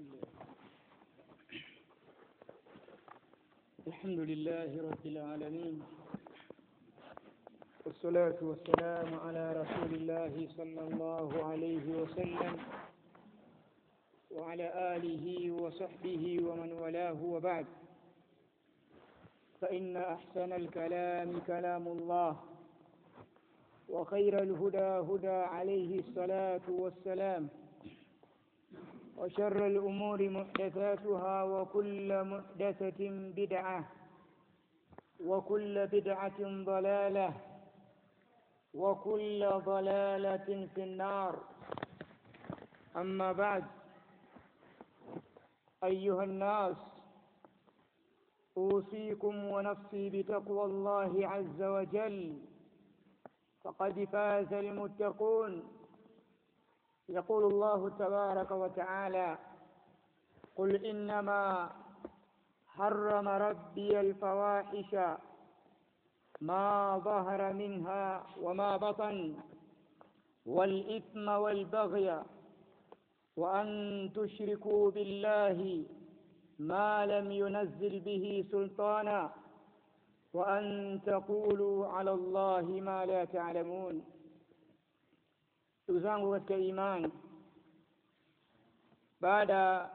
الحمد لله رب العالمين، والصلاة والسلام على رسول الله صلى الله عليه وسلم وعلى آله وصحبه ومن والاه، وبعد، فإن أحسن الكلام كلام الله، وخير الهدى هدى عليه الصلاة والسلام، وشر الأمور محدثاتها، وكل محدثة بدعة، وكل بدعة ضلالة، وكل ضلالة في النار. أما بعد، أيها الناس، أوصيكم ونفسي بتقوى الله عز وجل، فقد فاز المتقون. يقول الله تبارك وتعالى: قل إنما حرم ربي الفواحش ما ظهر منها وما بطن، والإثم والبغي، وأن تشركوا بالله ما لم ينزل به سلطانا، وأن تقولوا على الله ما لا تعلمون. Tuzangu katika imani, baada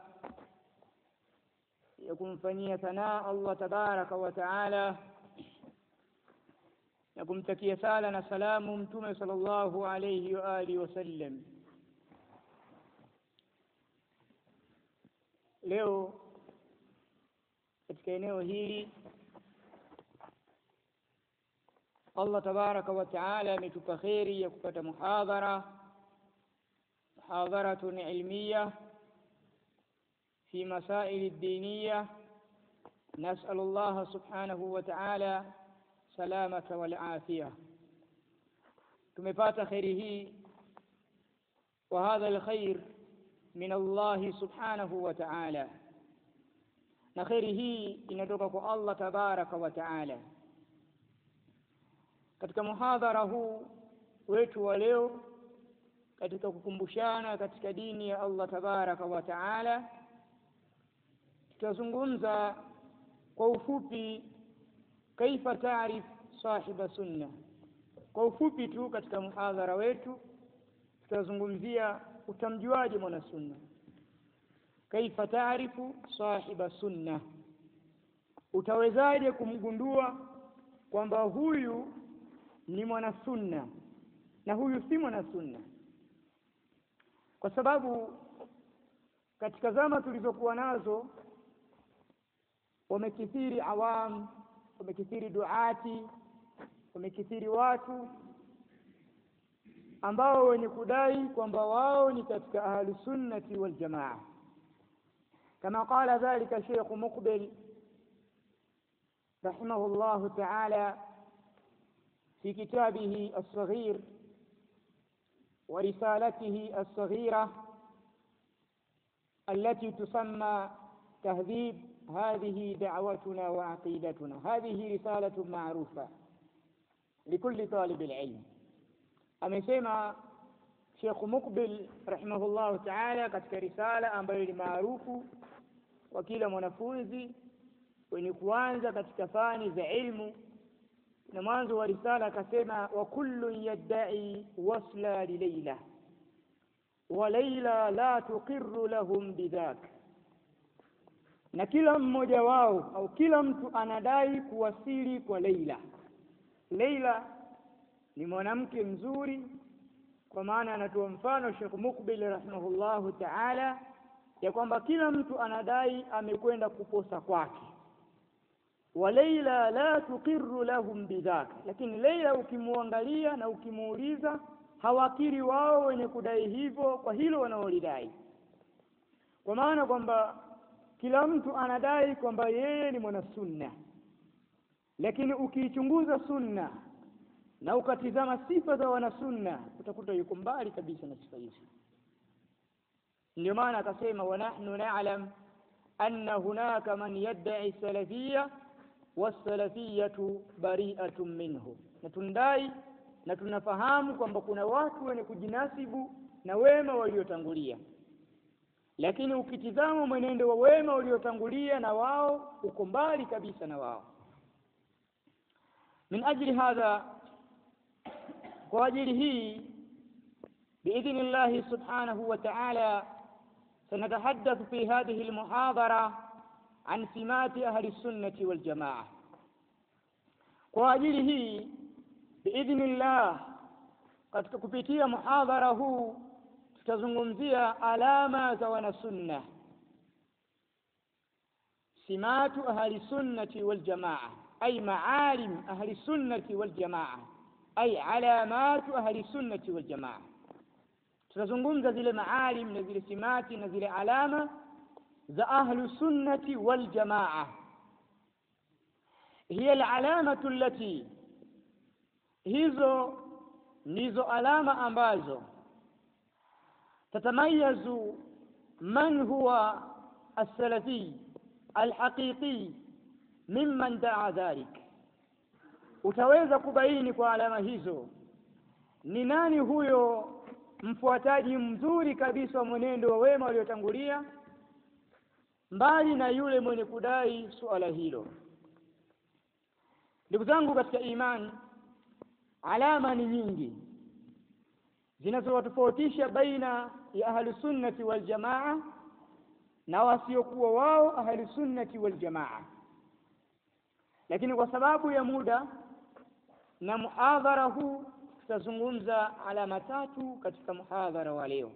ya kumfanyia sanaa Allah tabaraka wa taala na kumtakia sala na salamu Mtume sallallahu alayhi wa alihi wasallam, leo katika eneo hili Allah tabaraka wa taala ametupa kheri ya kupata محاضرة علمية في مسائل الدينية. نسأل الله سبحانه وتعالى سلامة والعافية. tumepata kheri hii, وهذا الخير من الله سبحانه وتعالى, na kheri hii inatoka kwa Allah tabaraka wa taala. Katika muhadhara huu wetu wa leo, katika kukumbushana katika dini ya Allah tabaraka wa taala, tutazungumza kwa ufupi kaifa taarif sahiba sunna. Kwa ufupi tu katika muhadhara wetu tutazungumzia utamjuaje mwana sunna, kaifa taarifu sahiba sunna, utawezaje kumgundua kwamba huyu ni mwana sunna na huyu si mwana sunna. Kwa sababu katika zama tulizokuwa nazo wamekithiri awam, wamekithiri duati, wamekithiri watu ambao wenye kudai kwamba wao ni katika ahli sunnati wal jamaa, kama qala dhalika Sheikh Muqbil rahimahullah ta'ala في كتابه الصغير ورسالته الصغيرة التي تسمى تهذيب هذه دعوتنا وعقيدتنا. هذه رسالة معروفة لكل طالب العلم. amesema Sheikh Muqbil rahimahullah ta'ala katika risala ambayo ni maarufu kwa kila mwanafunzi wenye kuanza katika fani za ilmu, na mwanzo wa risala akasema: wa kullu yadda'i wasla li Layla wa Layla la tuqirru lahum bidhak, na kila mmoja wao au kila mtu anadai kuwasili kwa Layla. Layla ni mwanamke mzuri, kwa maana anatoa mfano Sheikh Muqbil rahimahullahu ta'ala ya kwamba kila mtu anadai amekwenda kuposa kwake. wa Layla la tuqirru lahum bidhaka, lakini Layla ukimuangalia na ukimuuliza hawakiri wao wenye kudai hivyo kwa hilo wanaolidai, kwa maana kwamba kila mtu anadai kwamba yeye ni mwana sunna, lakini ukiichunguza sunna na ukatizama sifa za wana sunna utakuta yuko mbali kabisa na sifa hizo. Ndio maana akasema: wa nahnu na'lam anna hunaka man yad'i salafiyya was-salafiyyatu bari'atun minhu, na tundai na tunafahamu kwamba kuna watu wenye kujinasibu na wema waliotangulia, lakini ukitizama mwenendo wa wema uliotangulia na wao uko mbali kabisa na wao. Min ajli hadha, kwa ajili hii biidhnillahi subhanahu wa ta'ala sanatahaddathu fi hadhihi almuhadhara an simati ahli sunnati wal jamaa. Kwa ajili hii biidhnillah, katika kupitia muhadhara huu tutazungumzia alama za wanasunna, simatu ahli sunnati wal jamaa, ay maalim ahli sunnati wal jamaa, ay alamatu ahli sunnati wal jamaa. Tutazungumza zile maalim na zile simati na zile alama za ahli sunnati wal jamaa. hiya alalamatu allati, hizo ndizo alama ambazo tatamayazu man huwa as-salafi al-haqiqi mimman daa dhalik. Utaweza kubaini kwa alama hizo ni nani huyo mfuataji mzuri kabisa wa mwenendo wa wema waliotangulia, mbali na yule mwenye kudai suala hilo. Ndugu zangu katika imani, alama ni nyingi zinazowatofautisha baina ya ahli sunnati wal jamaa na wasiokuwa wao ahli sunnati wal jamaa, lakini kwa sababu ya muda na muhadhara huu tutazungumza alama tatu katika muhadhara wa leo,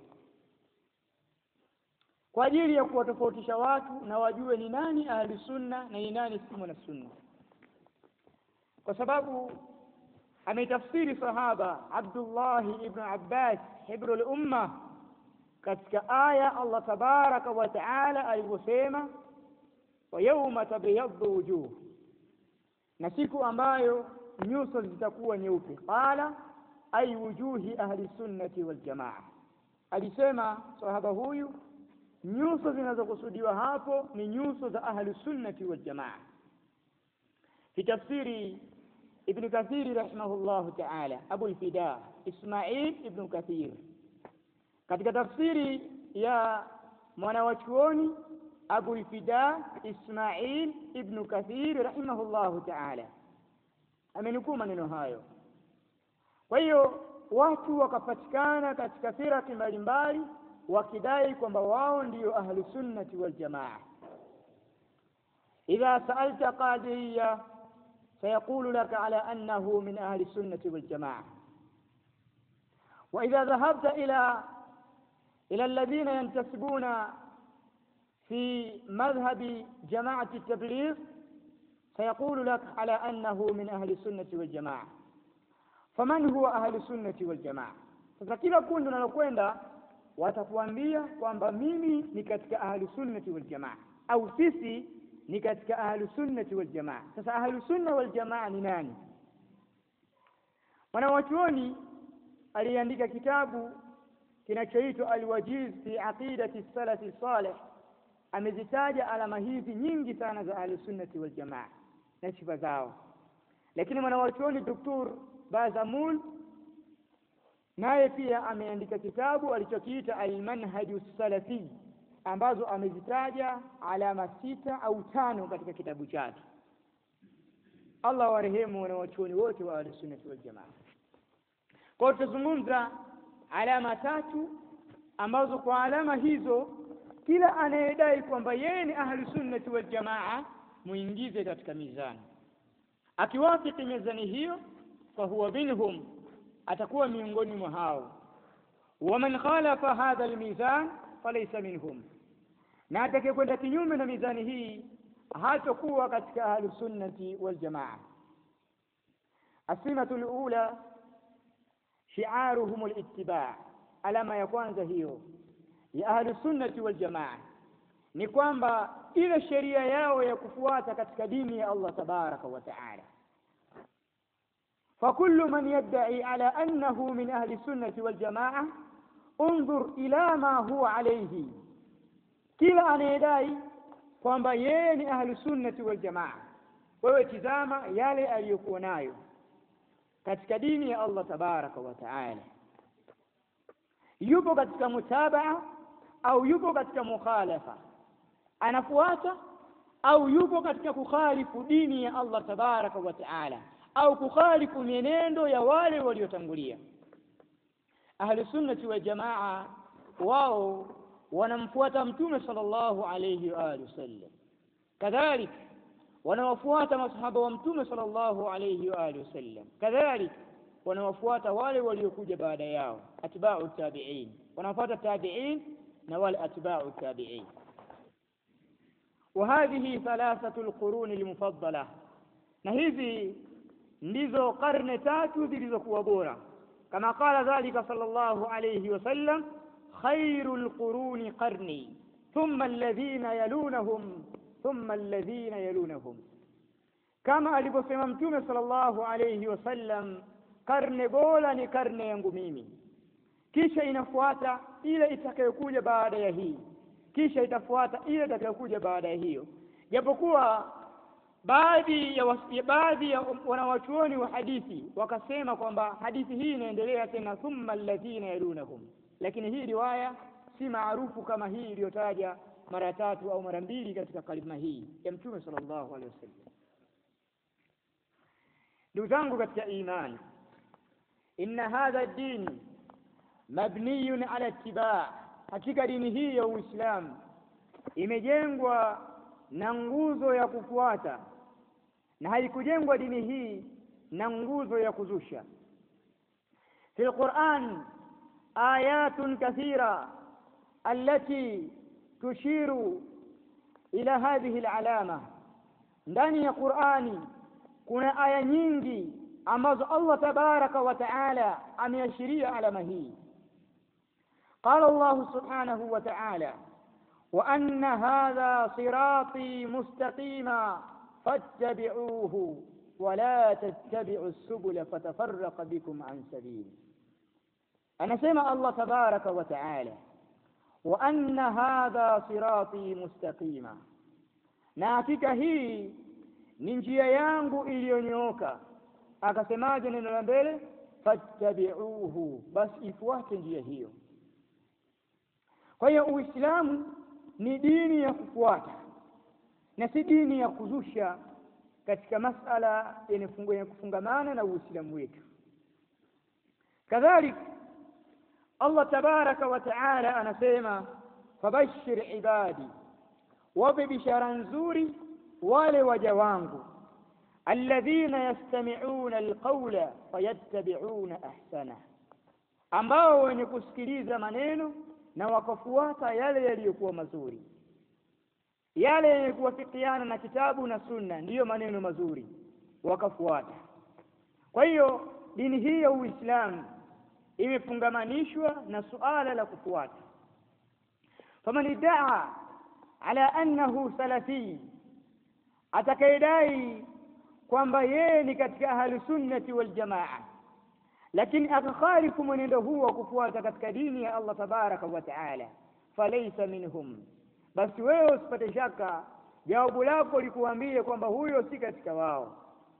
kwa ajili ya kuwatofautisha watu na wajue ni nani ahli sunna na ni nani si mwana sunna. Kwa sababu ametafsiri sahaba Abdullah ibn Abbas hibrul umma katika aya Allah tabaraka wa taala alivyosema, wa yawma tabyaddu wujuh, na siku ambayo nyuso zitakuwa nyeupe. Qala ay wujuhi ahli sunnati wal jamaa, alisema sahaba huyu nyuso zinazokusudiwa hapo ni nyuso za ahli sunnati wal jamaa. Fi tafsiri Ibn Kathir rahimahullahu ta'ala, Abu al-Fida Ismail ibn Kathir, katika tafsiri ya mwanawachuoni Abu al-Fida Ismail ibn Kathir rahimahullahu ta'ala, amenukuu maneno hayo. Kwa hiyo watu wakapatikana katika firaki mbalimbali wakidai kwamba wao ndio ahli sunnati wal jamaa. idha sa'alta qadiyya فيقول لك على أنه من أهل السنة والجماعة، وإذا ذهبت إلى الذين ينتسبون في مذهب جماعة التبليغ فيقول لك على أنه من أهل السنة والجماعة. فمن هو أهل السنة والجماعة؟ فكلا كنت نلقوenda watakuambia kwamba mimi ni katika ahli sunnati wal jamaa, au sisi ni katika ahli sunnati wal jamaa. Sasa ahli sunna wal jamaa ni nani? Mwanachuoni aliandika kitabu kinachoitwa Al-Wajiz fi aqidati salafi salih, amezitaja alama hizi nyingi sana za ahli sunnati wal jamaa na sifa zao. Lakini mwanachuoni Dr. Bazamul naye pia ameandika kitabu alichokiita Al-Manhaju Salafi, ambazo amezitaja alama 6 au 5 katika kitabu chake. Allah warehemu wanawachuoni wote wa Ahlusunnah wal Jamaa. Kwa tutazungumza alama 3 ambazo kwa alama hizo kila anayedai kwamba yeye ni Ahlusunnah wal Jamaa muingize katika mizani. Akiwafiki mizani hiyo fa huwa minhum, atakuwa miongoni mwa hao. Wa man khalafa hadha almizan falaysa minhum, na atakayekwenda kinyume na mizani hii hatakuwa katika ahlus sunnati wal jamaa. Asimatul ula shi'aruhum al-ittiba', alama ya kwanza hiyo ya ahlus sunnati wal jamaa ni kwamba ile sheria yao ya kufuata katika dini ya Allah tabaraka wa taala. فكل من يدعي على أنه من أهل السنة والجماعة انظر إلى ما هو عليه. كلا أن يدعي kwamba yeye ni ahlu sunnati wal jamaa, wewe tizama yale aliyokuwa nayo katika dini ya Allah tabaraka wa taala. Yupo katika mutabaa au yupo katika mukhalafa, anafuata au yupo katika kukhalifu dini ya Allah tabaraka wa taala, au kukhalifu mienendo ya wale waliotangulia. Ahlu sunnati wal jamaa wao wanamfuata Mtume sallallahu alayhi wa alihi wasallam, kadhalika wanawafuata masahaba wa Mtume sallallahu alayhi wa alihi wasallam, kadhalika wanawafuata wale waliokuja baada yao, atba'u tabi'in, wanafuata tabi'in na wale atba'u tabi'in. وهذه ثلاثة القرون المفضلة، na hizi ndizo karne tatu zilizokuwa bora, kama qala dhalika sallallahu alayhi wasallam, khairul quruni qarni thumma alladhina yalunahum thumma alladhina yalunahum, kama alivyosema Mtume sallallahu alayhi wasallam, karne bora ni karne yangu mimi, kisha inafuata ile itakayokuja baada ya hii, kisha itafuata ile itakayokuja baada ya hiyo. Japokuwa baadhi ya wanawachuoni wa hadithi wakasema kwamba hadithi hii inaendelea tena thumma alladhina yalunahum, lakini hii riwaya si maarufu kama hii iliyotaja mara tatu au mara mbili katika kalima hii ya Mtume sallallahu alaihi wasallam. Ndugu zangu katika imani, inna hadha ad-din mabniyun ala ittiba', hakika dini hii ya Uislamu imejengwa na nguzo ya kufuata, na haikujengwa dini hii na nguzo ya kuzusha. Fi al-Qur'an ayatun kathira allati tushiru ila hadhihi al-alama, ndani ya Qur'ani kuna aya nyingi ambazo Allah tabaraka wa taala ameashiria alama hii. قال الله سبحانه وتعالى وأن هذا صراطي مستقيما فاتبعوه ولا تتبعوا السبل فتفرق بكم عن سبيله. أنا سمع الله تبارك وتعالى وأن هذا صراطي مستقيما، ناتك هي ننجيا yangu iliyonyoka. Akasemaje neno la mbele? Fattabi'uhu, basi ifuate njia hiyo. Kwa hiyo Uislamu ni dini ya kufuata na si dini ya kuzusha katika masala yenye kufungamana na Uislamu wetu. Kadhalika Allah tabaraka wa taala anasema, fabashir ibadi, wape bishara nzuri wale waja wangu, alladhina yastami'una alqawla fayattabi'una ahsana, ambao wenye kusikiliza maneno na wakafuata yale yaliyokuwa mazuri, yale yenye kuwafikiana na kitabu na sunna, ndiyo maneno mazuri wakafuata. Kwa hiyo dini hii ya Uislamu imefungamanishwa na suala la kufuata. faman idda'a ala annahu salafi, atakayedai kwamba yeye ni katika ahli sunnati wal jamaa, lakini akakhalifu mwenendo huu wa kufuata katika dini ya Allah tabaraka wa taala, falaysa minhum, basi wewe usipate shaka jawabu lako likuambie kwamba huyo si katika wao,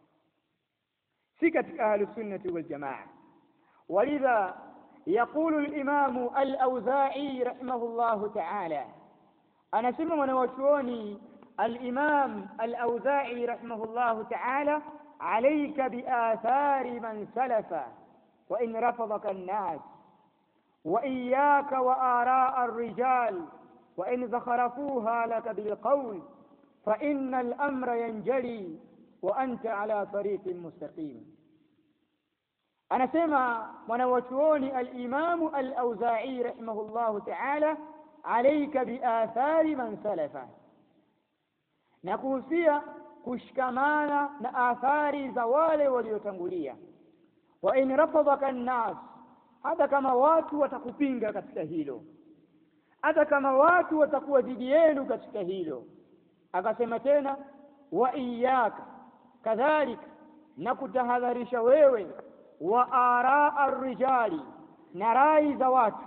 si katika ahli sunnati wal jamaa. Walidha yaqulu al-imam al-Awza'i rahimahullahu ta'ala, anasema mwanachuoni al-imam al-Awza'i rahimahullahu ta'ala, alayka bi athari man salafa wa in rafadaka an-nas wa iyyaka wa ara'a ar-rijal wa in zakharafuha laka bil qawl fa inna al-amra yanjali wa anta ala tariqin mustaqim. Anasema mwanachuoni al-Imam al-Awza'i rahimahullahu ta'ala, alayka bi athari man salafa, na kuhusia kushikamana na athari za wale waliotangulia. Wa in rafadaka an-nas, hata kama watu watakupinga katika hilo, hata kama watu watakuwa dhidi yenu katika hilo. Akasema tena wa iyyaka, kadhalika na kutahadharisha wewe, wa araa ar-rijali, na rai za watu,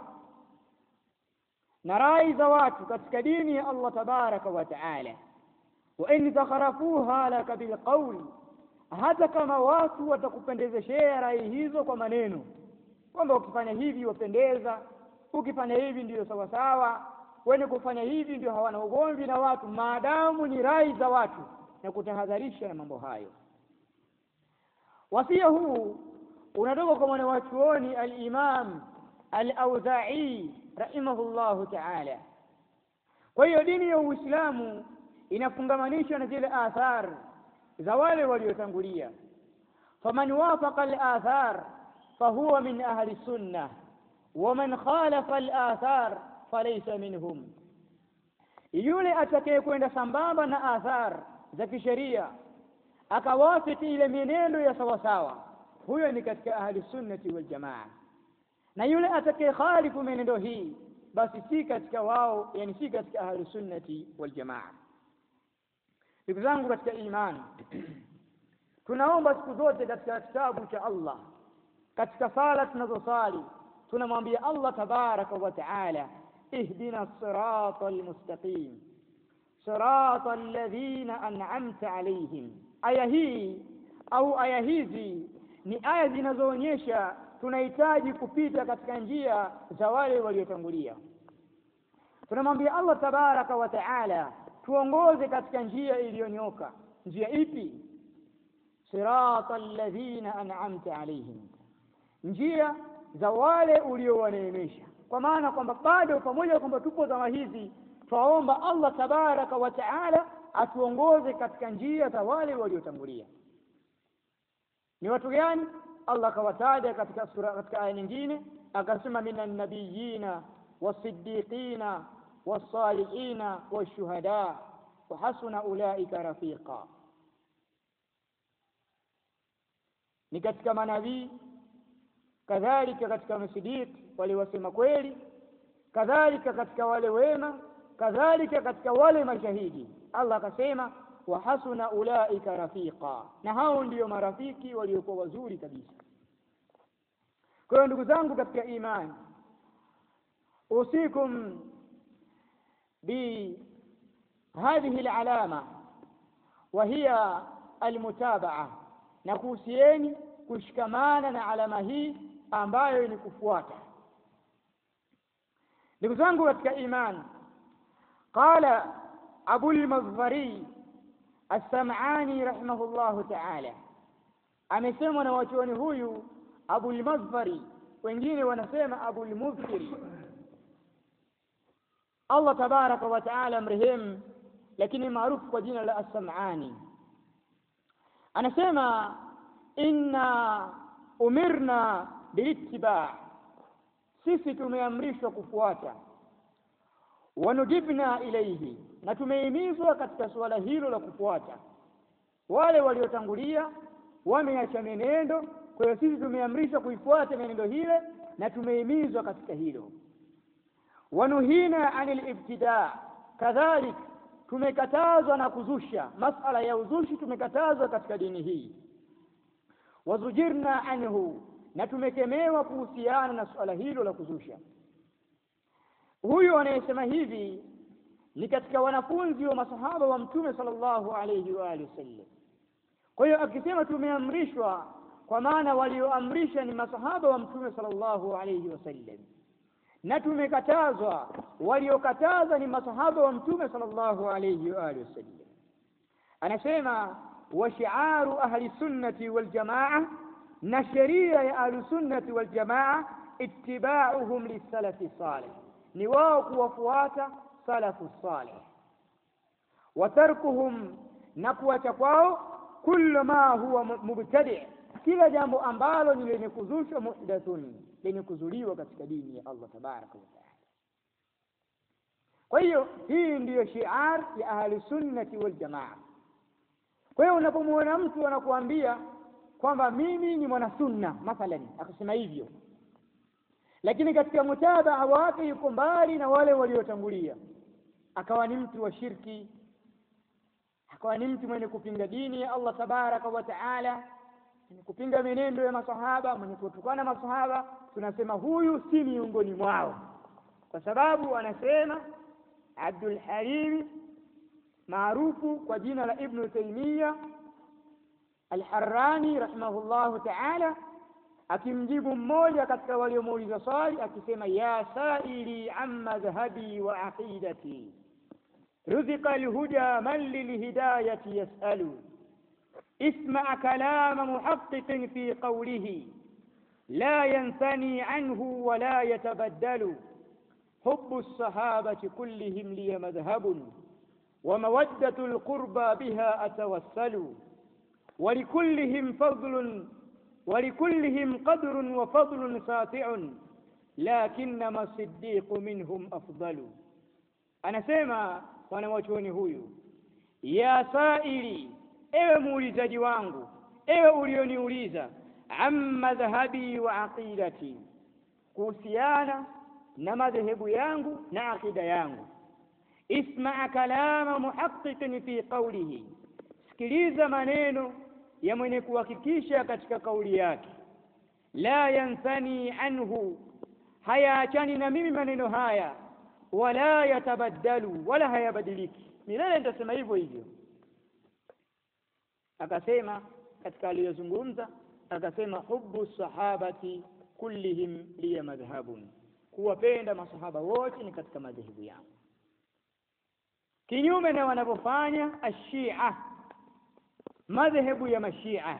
na rai za watu katika dini ya Allah tabaraka wa taala. Wa in zakharafuha laka bil qawl, hata kama watu watakupendezeshea rai hizo kwa maneno, kwamba ukifanya hivi wapendeza, ukifanya hivi ndiyo sawa sawa, wenye kufanya hivi ndio hawana ugomvi na watu, maadamu ni rai za watu, na kutahadharisha na mambo hayo. Wasia huu unatoka kwa mwanachuoni al-Imam al-Auza'i rahimahullahu ta'ala. Kwa hiyo dini ya Uislamu inafungamanisha na zile athar za wale waliotangulia. Faman wafaqa al-athar fahuwa min ahli sunnah wa man khalafa al-athar falaysa minhum. Yule atakayekwenda sambamba na athar za kisheria akawafiki ile mienendo ya sawasawa, huyo ni katika ahli sunnati wal jamaa. Na yule atakayekhalifu mienendo hii, basi si katika wao, yani si katika ahli sunnati wal jamaa. Ndugu zangu katika imani, tunaomba siku zote katika kitabu cha Allah, katika sala tunazosali, tunamwambia Allah tabaraka wa taala, ihdina siratal mustaqim siratal ladhina an'amta alayhim. Aya hii au aya hizi ni aya zinazoonyesha tunahitaji kupita katika njia za wale waliotangulia. Tunamwambia Allah tabaraka wa taala tuongoze katika njia iliyonyoka. Njia ipi? Siratal ladhina an'amta alayhim, njia za wale uliowaneemesha. Kwa maana kwamba bado pamoja kwamba tupo zama hizi, twaomba Allah tabaraka wa taala atuongoze katika njia za wale waliotangulia. Ni watu gani? Allah kawataja katika sura, katika aya nyingine akasema, minan nabiyina wasiddiqina wassalihina washuhada wa hasuna ulaika rafiqa. Ni katika manabii, kadhalika katika masidiq wale wasema kweli, kadhalika katika wale wema, kadhalika katika wale mashahidi. Allah akasema wa hasuna ulaika rafiqa, na hao ndio marafiki waliokuwa wazuri kabisa. Kwa hiyo ndugu zangu katika imani, usikum bi hadhihi alama wa hiya almutabaa, na kuhusieni kushikamana na alama hii ambayo ni kufuata. Ndugu zangu katika imani, qala Abu al-Mazfari as-Sam'ani rahimahullahu ta'ala, amesema na wachuoni huyu Abu al-Mazfari, wengine wanasema Abu al-Muzfiri, Allah tabaraka wa ta'ala mrehemu, lakini maarufu kwa jina la as-Sam'ani. Anasema inna umirna bilittiba', sisi tumeamrishwa kufuata, wanujibna ilayhi, na tumehimizwa katika suala hilo la kufuata. Wale waliotangulia wameacha menendo, kwa hiyo sisi tumeamrishwa kuifuata menendo hile na tumehimizwa katika hilo. Wanuhina anil ibtida', kadhalik tumekatazwa na kuzusha, masala ya uzushi tumekatazwa katika dini hii. Wazujirna anhu, na tumekemewa kuhusiana na suala hilo la kuzusha. Huyu anayesema hivi ni katika wanafunzi wa masahaba wa Mtume sallallahu alayhi wa alihi wasallam. Kwa hiyo akisema tumeamrishwa, kwa maana walioamrisha ni masahaba wa Mtume sallallahu alayhi wasallam, na tumekatazwa, waliokataza ni masahaba wa Mtume sallallahu alayhi wa alihi wasallam. Anasema wa shi'aru ahli sunnati wal jamaa, na sheria ya ahli sunnati wal jamaa ittiba'uhum lis-salafi salih, ni wao kuwafuata salafu salih, wa tarkuhum, na kuacha kwao kullu ma huwa mubtadi', kila jambo ambalo ni lenye kuzushwa, muhdathun, lenye kuzuliwa katika dini ya Allah tabaraka wa taala. Kwa hiyo hii ndiyo shiar ya ahli sunnati wal jamaa. Kwa hiyo unapomwona mtu anakuambia kwamba mimi ni mwana sunna mathalan, akasema hivyo, lakini katika mutabaa wake yuko mbali na wale waliotangulia, akawa ni mtu wa shirki, akawa ni mtu mwenye kupinga dini ya Allah tabaraka wa taala, mwenye kupinga menendo ya masahaba, mwenye kutukana masahaba, tunasema huyu si miongoni mwao, kwa sababu anasema Abdul Halim maarufu kwa jina la Ibn Taymiyyah al-Harrani rahimahullahu ta'ala, akimjibu mmoja katika waliomuuliza swali akisema, ya saili amma dhahabi wa aqidati ruzika alhuda man lilhidayati yasalu isma kalama muhaqqiqin fi qawlihi la yanthani anhu wa la yatabaddalu hubbu as-sahabati kullihim li madhhabun wa mawaddatu al-qurba biha atawassalu wa likullihim fadlun ولكلهم قدر وفضل ساطع لكنما الصديق منهم أفضل. anasema wanawachuoni huyu, ya saili, ewe muulizaji wangu, ewe ulioniuliza, amma dhahabi wa aqidati, kuhusiana na madhehebu yangu na akida yangu. Isma kalama muhaqqiqin fi qawlihi, sikiliza maneno ya mwenye kuhakikisha katika kauli yake. La yanthani anhu, hayaachani na mimi maneno haya. Wala yatabaddalu, wala hayabadiliki, milele nitasema hivyo hivyo. Akasema katika aliyozungumza, akasema hubbu sahabati kullihim liya madhhabun, kuwapenda masahaba wote ni katika madhehebu yangu. Kinyume na wanavyofanya ashia, madhehebu ya mashia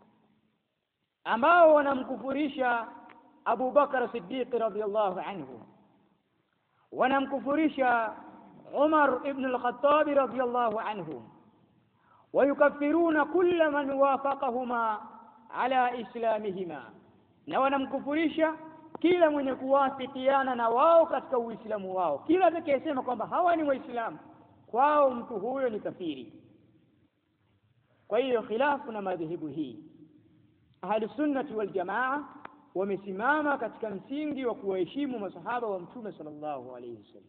ambao wanamkufurisha Abu Bakar Siddiq radhiyallahu anhu, wanamkufurisha Umar ibn al-Khattab radhiyallahu anhu, wayukaffiruna kulla man wafaqahuma ala islamihima, na wanamkufurisha kila mwenye kuwafikiana na wao katika uislamu wao. Kila atakayesema kwamba hawa ni waislamu, kwao mtu huyo ni kafiri. Kwa hiyo khilafu na madhehebu hii, Ahlus Sunnah wal Jamaa wamesimama katika msingi wa kuwaheshimu masahaba wa Mtume sallallahu alayhi wasallam,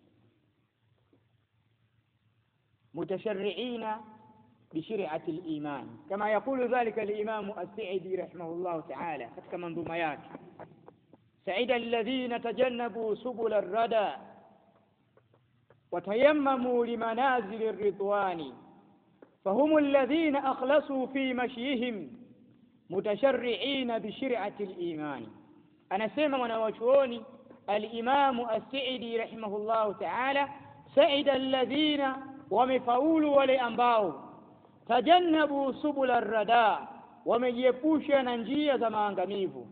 mutasharri'ina bishari'ati al-iman, kama yakulu dhalika al-Imam as-Sa'idi rahimahullah ta'ala katika mandhuma yake, sa'ida alladhina tajannabu subul ar-rada wa tayammamu limanazil ar-ridwani فهم الذين أخلصوا في مشيهم متشرعين بشرعة الإيمان. أنا سمع ونوشوني الإمام السعدي رحمه الله تعالى، سعد الذين ومفعولوا ولأنباوا تجنبوا سبل الرداء ومجيبوشا ننجية زمان غميفو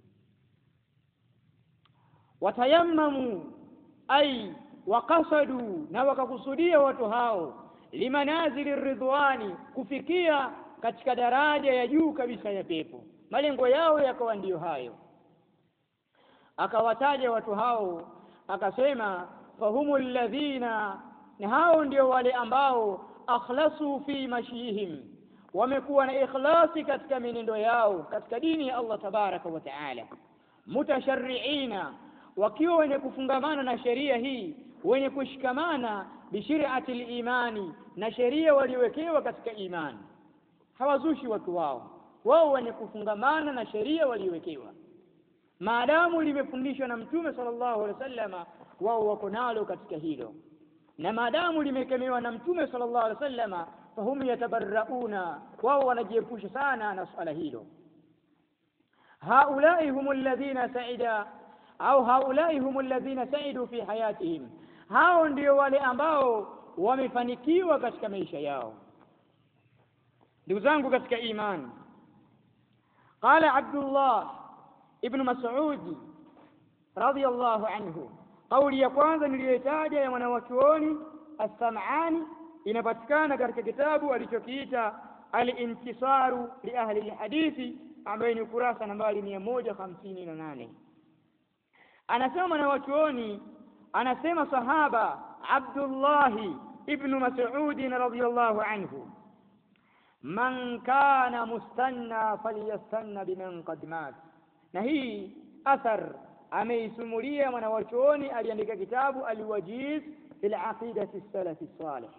وتيمموا أي وقصدوا نوكقصدية وتهاو limanazili ridwani, kufikia katika daraja ya juu kabisa ya pepo. Malengo yao yakawa ndiyo hayo. Akawataja watu hao akasema, fahumul ladhina, na hao ndio wale ambao akhlasu fi mashihim, wamekuwa na ikhlasi katika menendo yao katika dini ya Allah tabaraka wa taala, mutasharriina, wakiwa wenye kufungamana na sheria hii, wenye kushikamana bishari'ati al-imani, na sheria waliowekewa katika imani. Hawazushi watu wao wenye kufungamana na sheria waliowekewa, maadamu limefundishwa na Mtume sallallahu alaihi wasallam, wao wako nalo katika hilo, na maadamu limekemewa na Mtume sallallahu alaihi wasallam, fahum yatabarrauna, wao wanajiepusha sana na swala hilo. Haulai humul ladhina sa'ida au haulai humul ladhina sa'idu fi hayatihim, hao ndio wale ambao wamefanikiwa katika maisha yao. Ndugu zangu katika imani, qala Abdullah ibn Mas'ud radhiyallahu anhu, kauli ya kwanza niliyotaja ya mwanachuoni as-Sam'ani inapatikana katika kitabu alichokiita al-Intisaru li ahli al-hadithi, ambayo ni kurasa nambari 158. Anasema mwanachuoni, anasema sahaba Abdullah ibn Mas'ud radhiyallahu anhu, man kana mustanna falyastanna biman qad mat. Na hii athar ameisumulia mwanachuoni aliandika kitabu al-Wajiz fil aqidati as-salaf as-salih.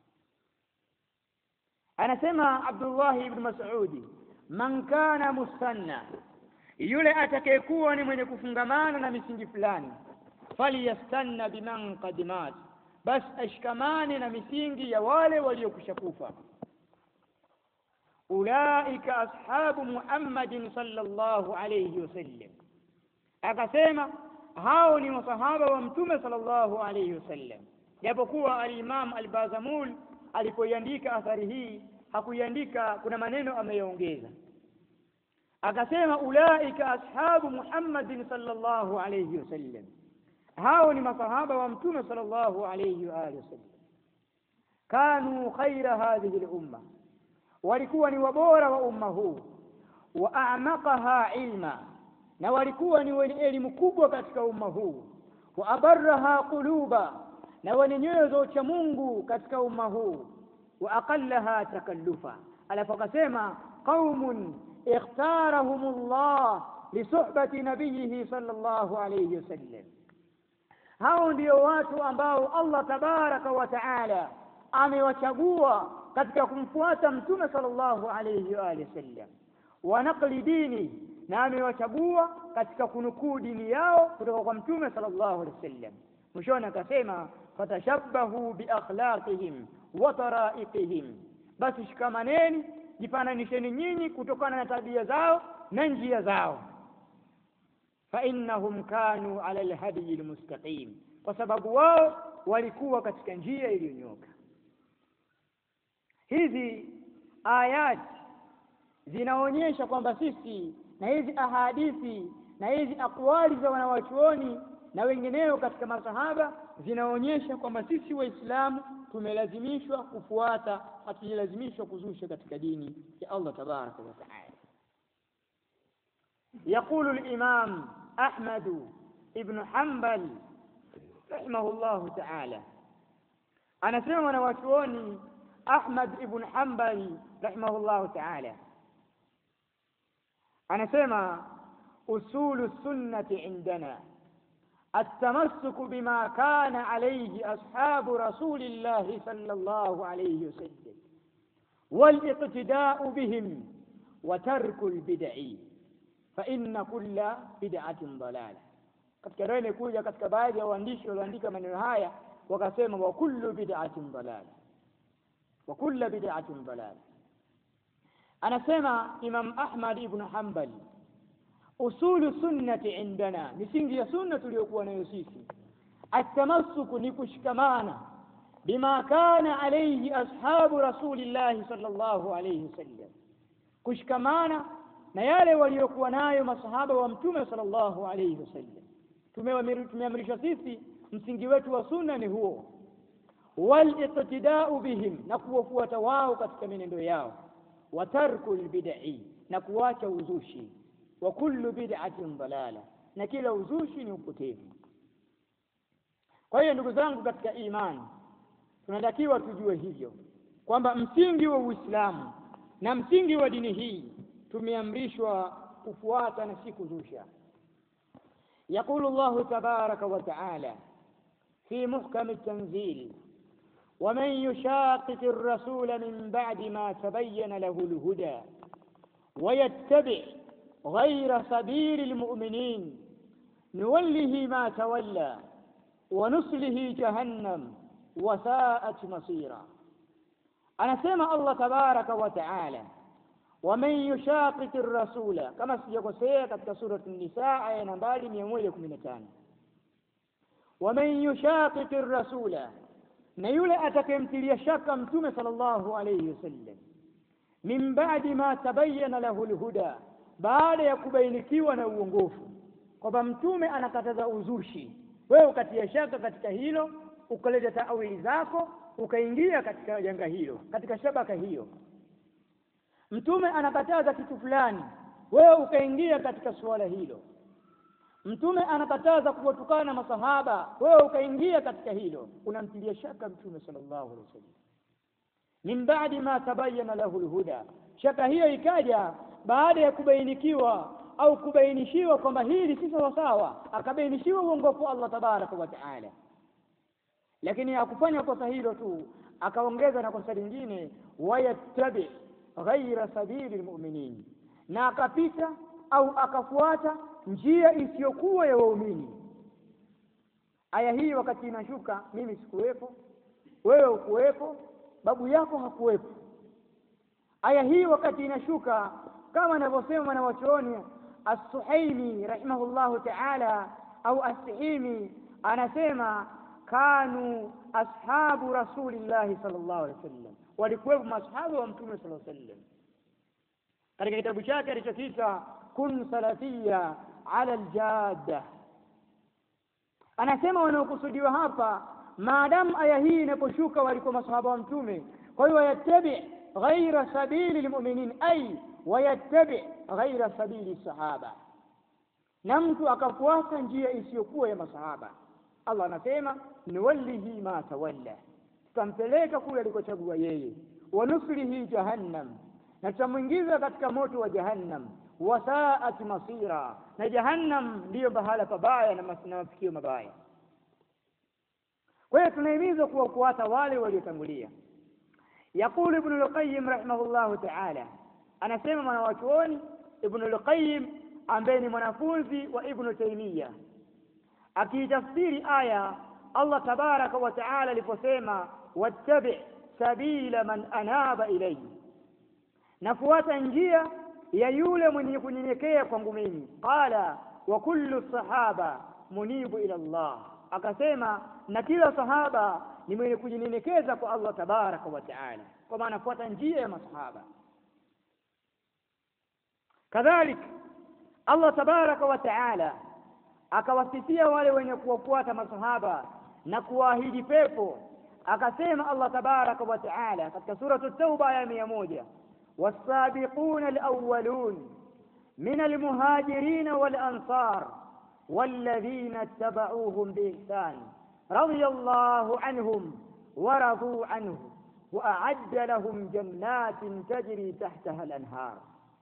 Anasema Abdullah ibn Mas'ud, man kana mustanna, yule atakayekuwa ni mwenye kufungamana na misingi fulani, falyastanna biman qad mat, bas ashkamane na misingi ya wale waliokushakufa. ulaika ashabu Muhammadin sallallahu alayhi wasallam, akasema hao ni masahaba wa mtume sallallahu alayhi wasallam. Japokuwa al-Imam al-Bazamul alipoiandika athari hii hakuiandika, kuna maneno ameyaongeza, akasema ulaika ashabu Muhammadin sallallahu alayhi wasallam, hao ni masahaba wa mtume sallallahu alayhi wa alihi wasallam. Kanu khaira hadhihi al-umma, walikuwa ni wabora wa umma huu, wa a'maqaha ilma, na walikuwa ni wenye elimu kubwa katika umma huu, wa abarraha quluba, na wenye nyoyo za ucha Mungu katika umma huu, wa aqallaha takallufa. Alafu akasema qaumun ikhtarahumullah li suhbati nabiyhi sallallahu alayhi wasallam, hao ndio watu ambao Allah tabaraka wa taala amewachagua katika kumfuata mtume sallallahu alayhi wa alihi wasallam, wa naqli dini, na amewachagua katika kunukuu dini yao kutoka kwa mtume sallallahu alayhi wasallam. Mwishoni akasema fatashabbahu bi akhlaqihim wa taraiqihim, basi shikamaneni, jifananisheni nyinyi kutokana na tabia zao na njia zao. Fa innahum kanu ala alhadi almustaqim, kwa sababu wao walikuwa katika njia iliyonyoka. Hizi ayati zinaonyesha kwamba sisi, na hizi ahadithi na hizi akwali za wanawachuoni na wengineo katika masahaba zinaonyesha kwamba sisi Waislamu tumelazimishwa kufuata, hatulazimishwa kuzusha katika dini ya Allah tabaraka wa taala. يقول الإمام أحمد ابن حنبل رحمه الله تعالى، أنا سمع نواتوني أحمد ابن حنبل رحمه الله تعالى، أنا سمع أصول السنة عندنا التمسك بما كان عليه أصحاب رسول الله صلى الله عليه وسلم والاقتداء بهم وترك البدع فإن كل بدعة ضلالة. katika ndio imekuja katika baadhi ya waandishi walioandika maneno haya wakasema wa kullu bid'atin dalala, wa kullu bid'atin dalala. Anasema Imam Ahmad ibn Hanbal, usulu sunnati indana, misingi ya sunna tuliyokuwa nayo sisi, atamassuku ni kushikamana bima kana alayhi ashabu rasulillah sallallahu alayhi wasallam, kushikamana na yale waliokuwa nayo masahaba wa mtume sallallahu alayhi wasallam. Tumeamrishwa sisi, msingi wetu wa sunna ni huo, wal iqtida'u bihim, na kuwafuata wao katika menendo yao, wa tarkul bid'i, na kuacha uzushi, wa kullu bid'atin dalala, na kila uzushi ni upotevu. Kwa hiyo ndugu zangu katika imani, tunatakiwa tujue hivyo kwamba msingi wa Uislamu na msingi wa dini hii tumeamrishwa kufuata na si kuzusha. يقول الله تبارك وتعالى في محكم التنزيل ومن يشاقق الرسول من بعد ما تبين له الهدى ويتبع غير سبيل المؤمنين نوله ما تولى ونصله جهنم وساءت مصيرا. أنا سمع الله تبارك وتعالى ومن يشاقق الرسول, kama sijakosea katika sura an-Nisa aya nambari 115, ومن يشاقق الرسول, na yule atakayemtilia shaka mtume sallallahu alayhi wasallam, min ba'di ma tabayyana lahu al-huda, baada ya kubainikiwa na uongofu, kwamba mtume anakataza uzushi, wewe ukatia shaka katika hilo, ukaleta taawili zako, ukaingia katika janga hilo, katika shabaka hiyo. Mtume anakataza kitu fulani, wewe ukaingia katika suala hilo. Mtume anakataza kuwatukana na masahaba, wewe ukaingia katika hilo, unamtilia shaka mtume sallallahu alaihi wasallam. Min ba'di ma tabayyana lahu al-huda, shaka hiyo ikaja baada ya kubainikiwa au kubainishiwa kwamba hili si sawa, akabainishiwa uongofu Allah tabaraka wa taala. Lakini hakufanya kosa hilo tu, akaongeza na kosa lingine, wayattabi ghaira sabili almu'minin, na akapita au akafuata njia isiyokuwa ya waumini. Aya hii wakati inashuka, mimi sikuwepo, wewe ukuwepo, babu yako hakuwepo, aya hii wakati inashuka kama anavyosema mwanachuoni As-Suhaimi rahimahullahu ta'ala au As-Sihimi, anasema kanu ashabu rasulillahi sallallahu alaihi wasallam, walikuwa masahaba wa mtume sallallahu alaihi wasallam. Katika kitabu chake alichokiita kun salafia ala aljadda, anasema wanaokusudiwa hapa maadamu aya hii inaposhuka walikuwa masahaba wa mtume, kwa hiyo yattabi ghaira sabili almu'minin, ay wayattabi ghaira sabili sahaba, na mtu akafuata njia isiyokuwa ya masahaba. Allah anasema nuwallihi ma tawalla, tutampeleka kule alikochagua yeye, wa nuslihi jahannam, na tutamuingiza katika moto wa jahannam, wa sa'at masira, na jahannam ndiyo bahala pabaya na mafikio mabaya. Kwa hiyo tunahimizwa kuwafuata wale waliotangulia. Yaqulu Ibn al-Qayyim rahimahullahu ta'ala, anasema mwanachuoni Ibn al-Qayyim ambaye ni mwanafunzi wa Ibn Taymiyyah, akitafsiri aya Allah tabaraka wa taala aliposema wattabi sabila man anaba ilayhi, na fuata njia ya yule mwenye kunyenyekea kwangu mimi. Qala wa kullu sahaba munibu ila Allah, akasema na kila sahaba ni mwenye kujinyenyekeza kwa Allah tabaraka wa taala, kwa maana fuata njia ya masahaba. Kadhalika Allah tabaraka wa taala akawasifia wale wenye kuwafuata masahaba na kuahidi pepo, akasema Allah tabaraka wa taala katika sura at-Tauba aya 100, was-sabiquna al-awwalun min al-muhajirin wal-ansar walladhina ittaba'uuhum bi-ihsan radiyallahu anhum wa radu anhu wa a'adda lahum jannatin tajri tahtaha al-anhar.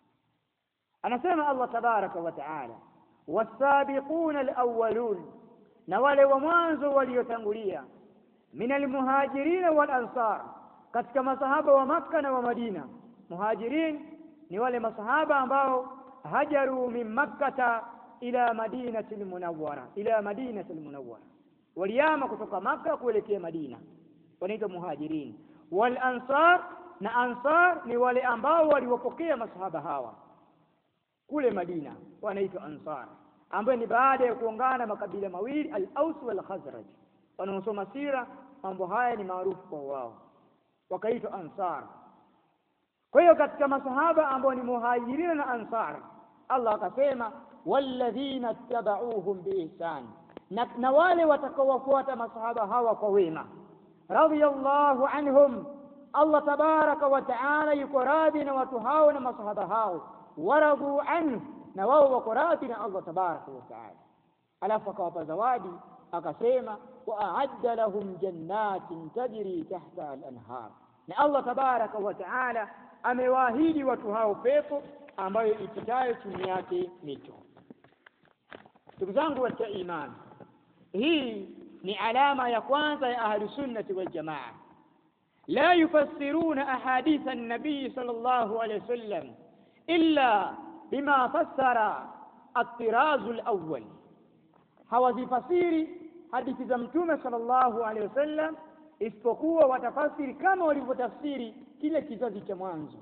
Anasema Allah tabaraka wa taala was-sabiquna al-awwalun, na wale wa mwanzo waliotangulia, min al-muhajirin wal-ansar, katika masahaba wa Makka na wa Madina. Muhajirin ni wale masahaba ambao hajaru min Makkata ila Madinati al-Munawwara, waliyama kutoka Makka kuelekea Madina, wanaitwa muhajirin. Wal-ansar, na ansar ni wale ambao waliwapokea masahaba hawa kule Madina, wanaitwa ansar, ambayo ni baada ya kuungana makabila mawili al-Aus wal-Khazraj. Wanaosoma sira mambo haya ni maarufu kwa wao, wakaitwa ansar. Kwa hiyo katika masahaba ambao ni muhajirin na ansar, Allah akasema walladhina ittaba'uuhum biihsan, na wale watakaowafuata masahaba hawa kwa wema, radiyallahu anhum, Allah tabaraka wa taala yuko radhi na watu hao na masahaba hao, waradu anhu, na wao wako radhi na Allah tabaraka wa taala. Alafu akawapa zawadi akasema wa a'adda lahum jannatin tajri tahta al-anhar, na Allah tabaraka wa taala amewaahidi watu hao pepo ambayo ipitayo chini yake mito. Ndugu zangu katika imani, hii ni alama ya kwanza ya ahli sunnati wal jamaa. La yufassiruna ahadith an-nabii sallallahu alayhi wasallam illa bima fassara at-tirazu al-awwal, hawazifasiri hadithi za mtume sallallahu alayhi wasallam isipokuwa watafasiri kama walivyotafsiri kile kizazi cha mwanzo.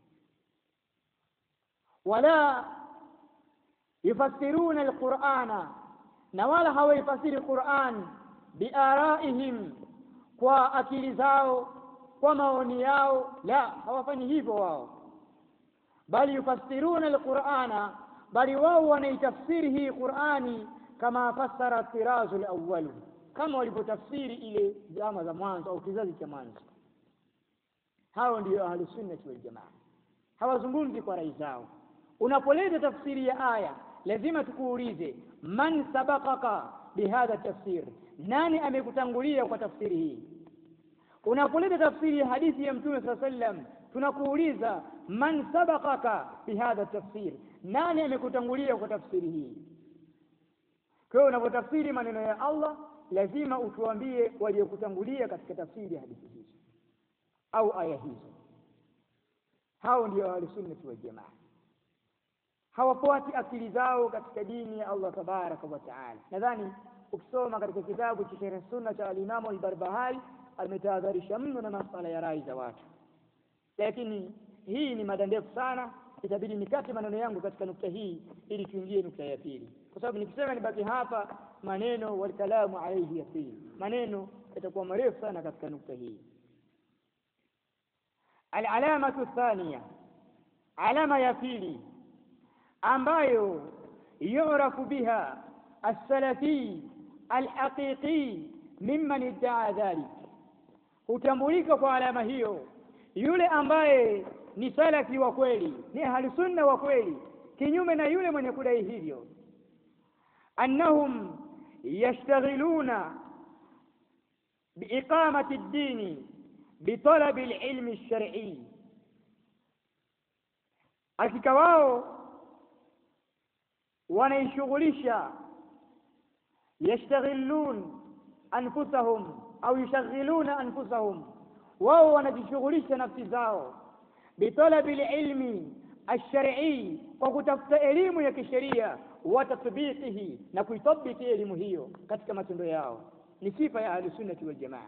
Wala yufassiruna al-Qur'ana, na wala hawaifasiri Qur'an biaraihim, kwa akili zao, kwa maoni yao, la, hawafanyi hivyo wao. Bali yufassiruna al-Qur'ana, bali wao wanaitafsiri hii Qur'ani kama fassara tirazu al-awwal, kama walipotafsiri ile zama za mwanzo au kizazi cha mwanzo. Hao ndio ahli sunna wal jamaa, hawazungumzi kwa rai zao. Unapoleta tafsiri ya aya lazima tukuulize man sabaqaka bihadha tafsir, nani amekutangulia kwa tafsiri hii? Unapoleta tafsiri ya hadithi ya mtume sallallahu alaihi wasallam tunakuuliza man sabaqaka bihadha tafsir, nani amekutangulia kwa tafsiri hii? Kwa hiyo unapotafsiri maneno ya Allah lazima utuambie waliokutangulia katika tafsiri ya hadithi hizo au aya hizo. Hao ndio ahli sunna wal jamaa, hawafuati akili zao katika dini ya Allah tabaraka wa taala. Nadhani ukisoma katika kitabu cha Sharh Sunna cha al-Imam al-Barbahari ametahadharisha mno na masuala ya rai za watu, lakini hii ni mada ndefu sana, itabidi nikate maneno yangu katika nukta hii ili tuingie nukta ya pili, kwa sababu nikisema nibaki hapa maneno walkalamu alayhi yasir, maneno yatakuwa marefu sana katika nukta hii. Al-alamatu thaniya, alama ya pili ambayo yu'rafu biha as-salafi al-haqiqi mimman idda'a dhalik, hutambulika kwa alama hiyo yule ambaye ni salafi wa kweli, ni ahli sunna wa kweli, kinyume na yule mwenye kudai hivyo. Annahum yashtaghiluna biiqamati ad-dini bitalabi al-ilmi ash-shar'i, hakika wao wanaishughulisha, yashtaghilun anfusahum au yashaghiluna anfusahum, wao wanajishughulisha nafsi zao bitalabi ilmi ash-shar'i, kwa kutafuta elimu ya kisheria, wa tatbiqihi, na kuitabiki elimu hiyo katika matendo yao. Ni sifa ya ahli sunna wal jamaa,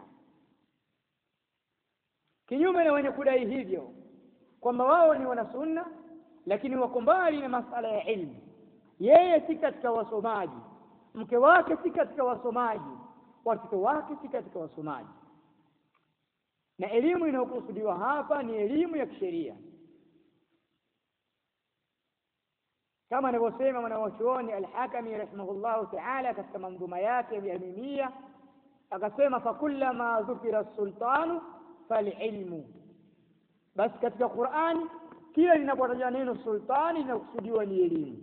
kinyume na wenye kudai hivyo kwamba wao ni wanasunna lakini wako mbali na masala ya ilmu. Yeye si katika wasomaji, mke wake si katika wasomaji, watoto wake si katika wasomaji, na elimu inayokusudiwa hapa ni elimu ya kisheria, kama anavyosema mwanachuoni Al-Hakami rahimahullahu ta'ala katika manzuma yake ya mimia, akasema fakullama dhukira as-sultanu falilmu, basi katika Qur'ani kila linapotajwa neno sultani linakusudiwa ni elimu.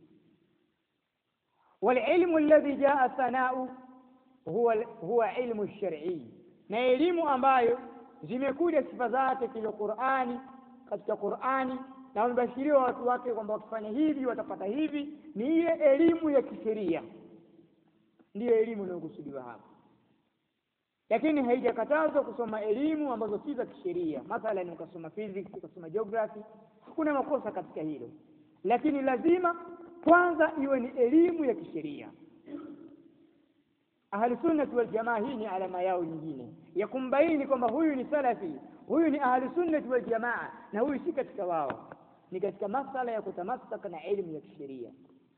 والعلم الذي جاء ثناؤه هو علم الشرعي, na elimu ambayo zimekuja sifa zake katika Qur'ani, katika Qur'ani, na wamebashiriwa watu wake kwamba wakifanya hivi watapata hivi, ni ile elimu ya kisheria, ndiyo elimu inayokusudiwa hapa. Lakini haijakatazwa kusoma elimu ambazo si za kisheria, mathalan ukasoma physics, ukasoma geography, hakuna makosa katika hilo, lakini lazima kwanza iwe ni elimu ya kisheria. Ahli sunna wal jamaa, hii ni alama yao nyingine ya kumbaini kwamba huyu ni salafi, huyu ni ahli sunna wal jamaa, na huyu si katika wao, ni katika masala ya kutamasaka na elimu ya kisheria.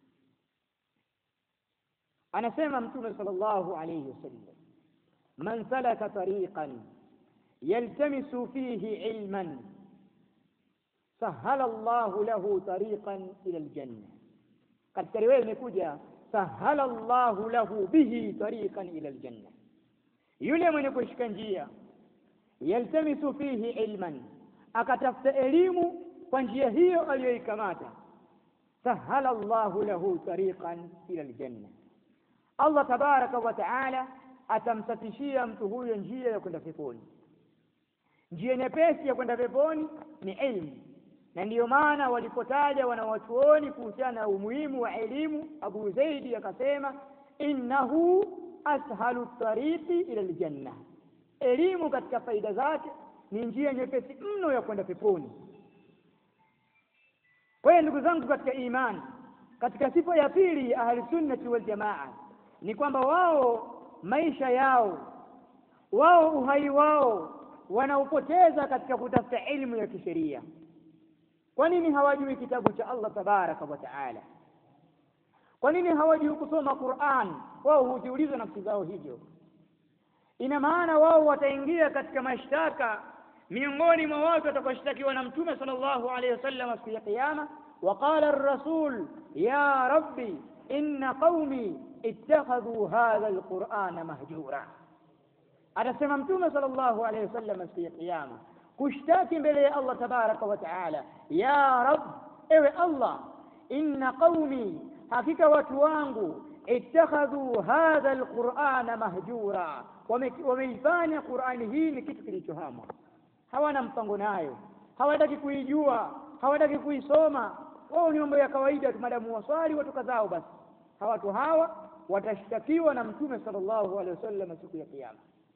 Anasema Mtume sallallahu alayhi wasallam, man salaka tariqan yaltamisu fihi ilman sahala Allahu lahu tariqan ila aljanna. Katika riwaya imekuja sahala Allahu lahu bihi tariqan ila aljanna, yule mwenye kushika njia, yaltamisu fihi ilman, akatafuta elimu kwa njia hiyo aliyoikamata, sahala Allahu lahu tariqan ila aljanna, Allah tabaraka wa taala atamsafishia mtu huyo njia ya kwenda peponi. Njia nyepesi ya kwenda peponi ni elimu, na ndiyo maana walipotaja wanawachuoni kuhusiana na umuhimu wa elimu, Abu Zaidi akasema innahu ashalu tariqi ila aljanna, elimu katika faida zake ni njia nyepesi mno ya kwenda peponi. Kwa hiyo ndugu zangu katika imani, katika sifa ya pili ya ahli sunnati wal jamaa ni kwamba wao maisha yao, wao uhai wao wanaupoteza katika kutafuta elimu ya kisheria. Kwa nini hawajui kitabu cha Allah tabaraka wa taala? Kwa nini hawajui kusoma Qur'an? Wao hujiuliza nafsi zao hivyo. Ina maana wao wataingia katika mashtaka miongoni mwa watu watakaoshtakiwa na Mtume sallallahu alayhi wasallam siku ya kiyama. Waqala ar-rasul ya rabbi inna qaumi ittakhadhu hadha al-Qur'ana mahjura, atasema Mtume sallallahu alayhi wasallam siku ya kiyama kushtaki mbele ya Allah tabaraka wa taala, ya rab, ewe Allah, inna qaumi, hakika watu wangu, ittakhadhu hadha al-Qur'ana mahjura, wameifanya Qur'ani hii ni kitu kilichohamwa, hawana mpango nayo, hawataki kuijua, hawataki kuisoma. Wao ni mambo ya kawaida tu, madamu waswali watu kadhao basi. Watu hawa watashtakiwa na Mtume sallallahu alaihi wasallam siku ya kiyama.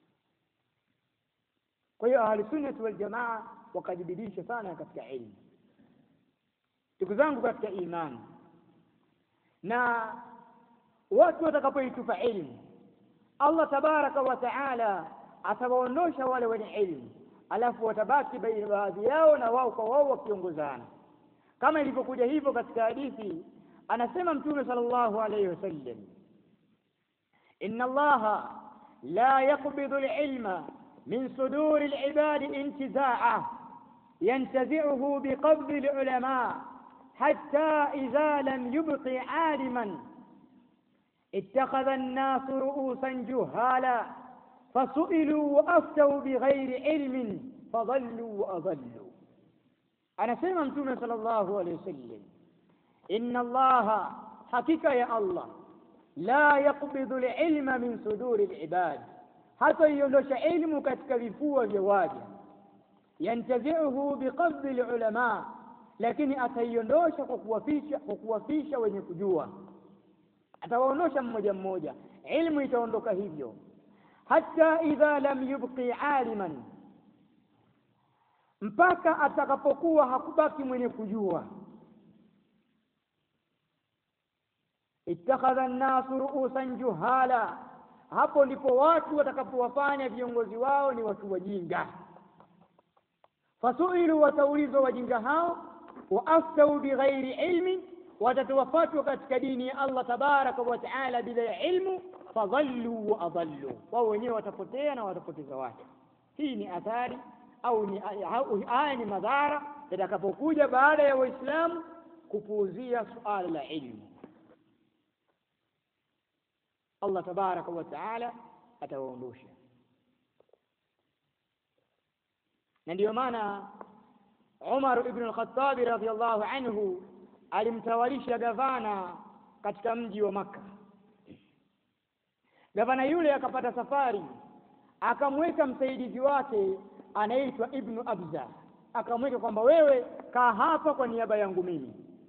Kwa hiyo ahli sunnah wal jamaa wakajibidisha sana katika elimu. Ndugu zangu katika imani, na watu watakapoitupa elimu, Allah tabaraka wa taala atawaondosha wale wenye elimu, alafu watabaki baadhi yao na wao kwa wao wakiongozana, kama ilivyokuja hivyo katika hadithi. Anasema Mtume sallallahu alayhi wasallam, inna Allaha la yaqbidu al-ilma min suduri al-ibadi intizaa'a yantazi'uhu biqabdi al-ulama hatta idha lam yubqi 'aliman ittakhadha an-nasu ru'usan juhala fasu'ilu wa aftahu bighayri ilmin fadallu wa adallu. Anasema Mtume sallallahu alayhi wasallam, inna Allaha, hakika ya Allah, la yaqbidu al-ilma min suduri al-ibad, hata iondosha ilmu katika vifua vya waja. Yantazi'uhu biqabdi al-ulama, lakini ataiondosha kwa kuwafisha wenye kujua, atawaondosha mmoja mmoja, ilmu itaondoka hivyo. Hatta idha lam yubqi aliman, mpaka atakapokuwa hakubaki mwenye kujua. Ittakhadha an-nasu ru'usan juhala, hapo ndipo watu watakapowafanya viongozi wao ni watu wajinga. Fasuilu, wataulizwa wajinga hao, wa aftau bighairi ilmi, watatoa fatwa katika dini ya Allah tabaraka wa taala bila ilmu, fadhallu wa adallu, wao wenyewe watapotea na watapoteza watu. Hii ni athari au haya ni madhara yatakapokuja baada ya Waislamu kupuuzia suala la ilmu. Allah tabaraka wa taala atawaondosha. Na ndio maana Umar ibn al-Khattab radhiyallahu anhu alimtawalisha gavana katika mji wa Makka. Gavana yule akapata safari, akamweka msaidizi wake anaitwa Ibn Abza, akamweka kwamba wewe kaa hapa kwa niaba yangu mimi.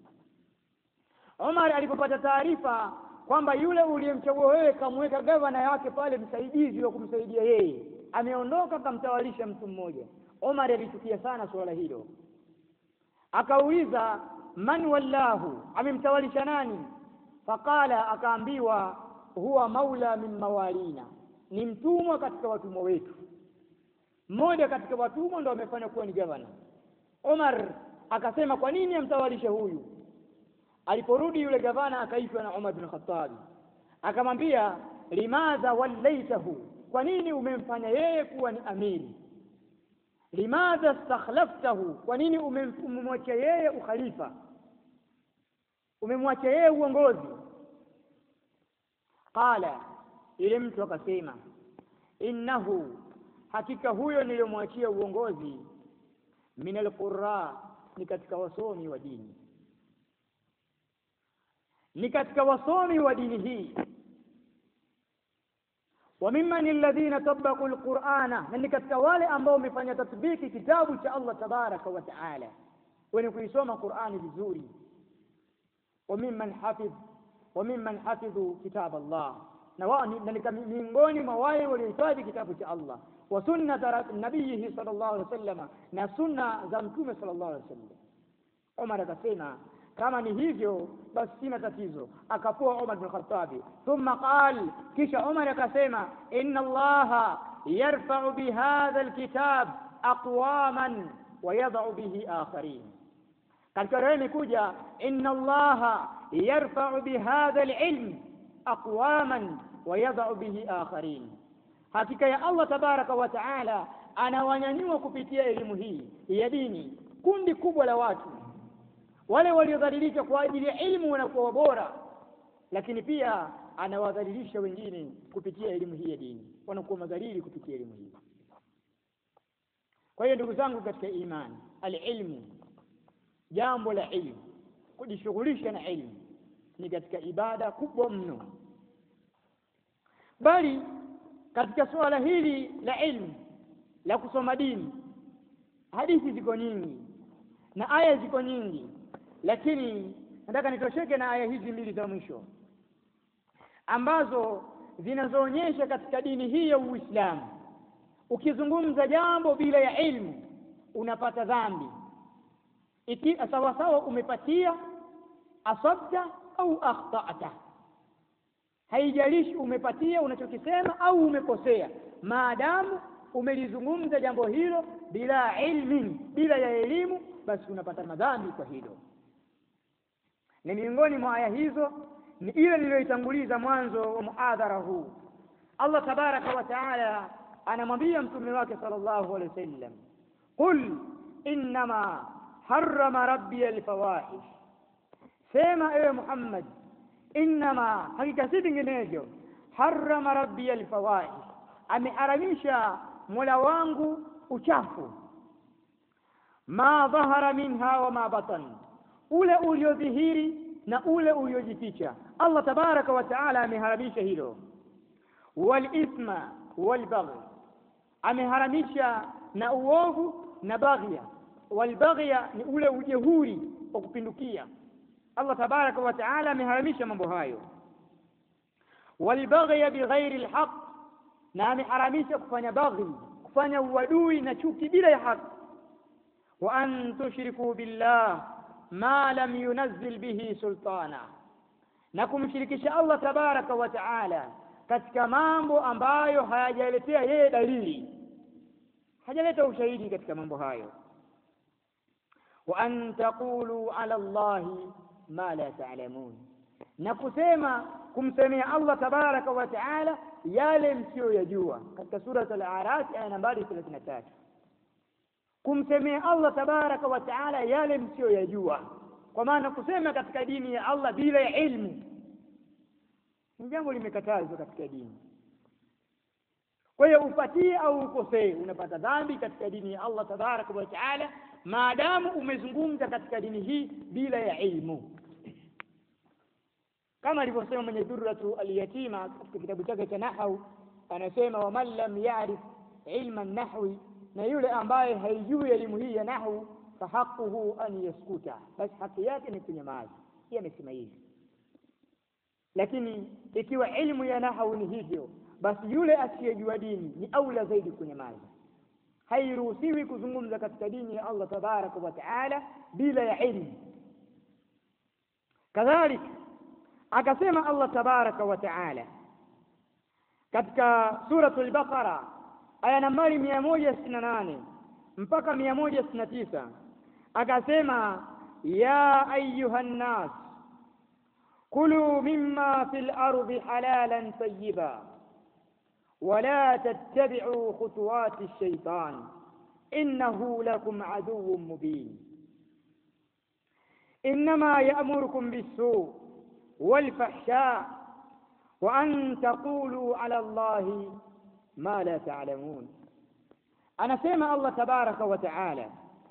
Umar alipopata taarifa kwamba yule uliyemchagua wewe kamweka gavana yake pale, msaidizi wa kumsaidia yeye, ameondoka kamtawalisha mtu mmoja, Umar alichukia sana suala hilo. Akauliza, man wallahu, amemtawalisha nani? Faqala, akaambiwa, huwa maula min mawalina, ni mtumwa katika watumwa wetu. Mmoja katika watumwa ndo amefanya kuwa ni gavana. Umar akasema, kwa nini amtawalisha huyu? Aliporudi yule gavana akaitwa na Umar bin Khattab, akamwambia, limadha wallaitahu, kwa nini umemfanya yeye kuwa ni amiri? Limadha istakhlaftahu, kwa nini umemwacha yeye ukhalifa, umemwacha yeye uongozi? Qala, ile mtu akasema, innahu, hakika huyo niliyomwachia uongozi, min alqurra, ni katika wasomi wa dini, ni katika wasomi wa dini hii. Wa mimman alladhina tabaqu alqur'ana, na ni katika wale ambao wamefanya tatbiki kitabu cha Allah tabaraka wa taala, wenye kuisoma Qur'ani vizuri. Wa mimman hafidhu kitab Allah, na ni miongoni mwa wale waliohifadhi kitabu cha Allah, wa sunnata nabiyihi sallallahu alaihi wasallam, na sunna za mtume sallallahu alaihi wasallam. Umar akasema, kama ni hivyo basi sina tatizo. Akapoa Umar bin Khattab. Thumma qal, kisha Umar akasema, inna Allaha yarfa'u bihadha alkitab aqwaman wa yad'u bihi akharin. Katika riwaya imekuja, inna Allaha yarfa'u bihadha alilm aqwaman wa yad'u bihi akharin, hakika ya Allah tabaraka wa taala anawanyanyua kupitia elimu hii ya dini kundi kubwa la watu. Wale waliodhalilika kwa ajili ya elimu wanakuwa bora, lakini pia anawadhalilisha wengine kupitia elimu hii ya dini, wanakuwa madhalili kupitia elimu hii. Kwa hiyo ndugu zangu katika imani, alilmu, jambo la ilmu, kujishughulisha na ilmu ni katika ibada kubwa mno. Bali katika suala hili la ilmu la kusoma dini, hadithi ziko nyingi na aya ziko nyingi, lakini nataka nitosheke na aya hizi mbili za mwisho ambazo zinazoonyesha katika dini hii ya Uislamu, ukizungumza jambo bila ya ilmu unapata dhambi, sawa sawa umepatia, asabta au akhta'ta, haijalishi umepatia unachokisema au umekosea, maadamu umelizungumza jambo hilo bila ilmin, bila ya elimu, basi unapata madhambi kwa hilo. Na miongoni mwa aya hizo ni ile niliyoitanguliza mwanzo wa muadhara huu. Allah tabaraka wa taala anamwambia mtume wake sallallahu alaihi wasallam, qul innama harrama rabbi alfawahish, sema ewe Muhammad, innama, hakika si vinginevyo, harrama rabbi alfawahish, ameharamisha Mola wangu uchafu, ma dhahara minha wa ma batan, ule uliodhihiri na ule uliojificha. Allah tabaraka wa taala ameharamisha hilo. Wal ithma wal baghy, ameharamisha na uovu na baghya. Wal baghya ni ule ujehuri wa kupindukia. Allah tabaraka wa taala ameharamisha mambo hayo. Wal baghya bighairi alhaq, na ameharamisha kufanya baghi, kufanya uadui na chuki bila ya haki. Wa an tushriku billah ma lam yunazzil bihi sultana, na kumshirikisha Allah tabaraka wa taala katika mambo ambayo hayajaletea yeye dalili, hajaleta ushahidi katika mambo hayo. Wa an taqulu ala Allahi ma la ta'lamun, na kusema, kumsemea Allah tabaraka wa taala yale msiyoyajua, katika sura al-A'raf aya nambari 33. Kumsemea Allah tabaraka wa taala yale msiyoyajua, kwa maana kusema katika dini ya Allah bila ya ilmu ni jambo limekatazwa katika dini. Kwa hiyo upatie au ukosee, unapata dhambi katika dini ya Allah tabaraka wa taala maadamu umezungumza katika dini hii bila ya ilmu. Kama alivyosema mwenye Durratu al-Yatima katika kitabu chake cha nahwu, anasema wa man lam ya'rif ilma an-nahwi, na yule ambaye haijui elimu hii ya nahwu, fahaquhu an yaskuta, basi haki yake ni kunyamaza. Yeye amesema hivi. Lakini ikiwa elimu ya nahwu ni hivyo, basi yule asiyejua dini ni aula zaidi kunyamaza. Hairuhusiwi kuzungumza katika dini ya Allah tabaraka wa taala bila ya ilmu. Kadhalika akasema Allah tabaraka wa taala katika suratul Baqara aya nambari 168 mpaka 169, akasema ya ayyuhan nas kulu mimma fil ardi halalan tayyiba wala tattabi'u khutuwati ash-shaytan innahu lakum aduwwun mubin innama ya'murukum bis-su' wal-fahsha' wa an taqulu 'ala Allahi ma la ta'lamun. Anasema Allah tabaraka wa ta'ala,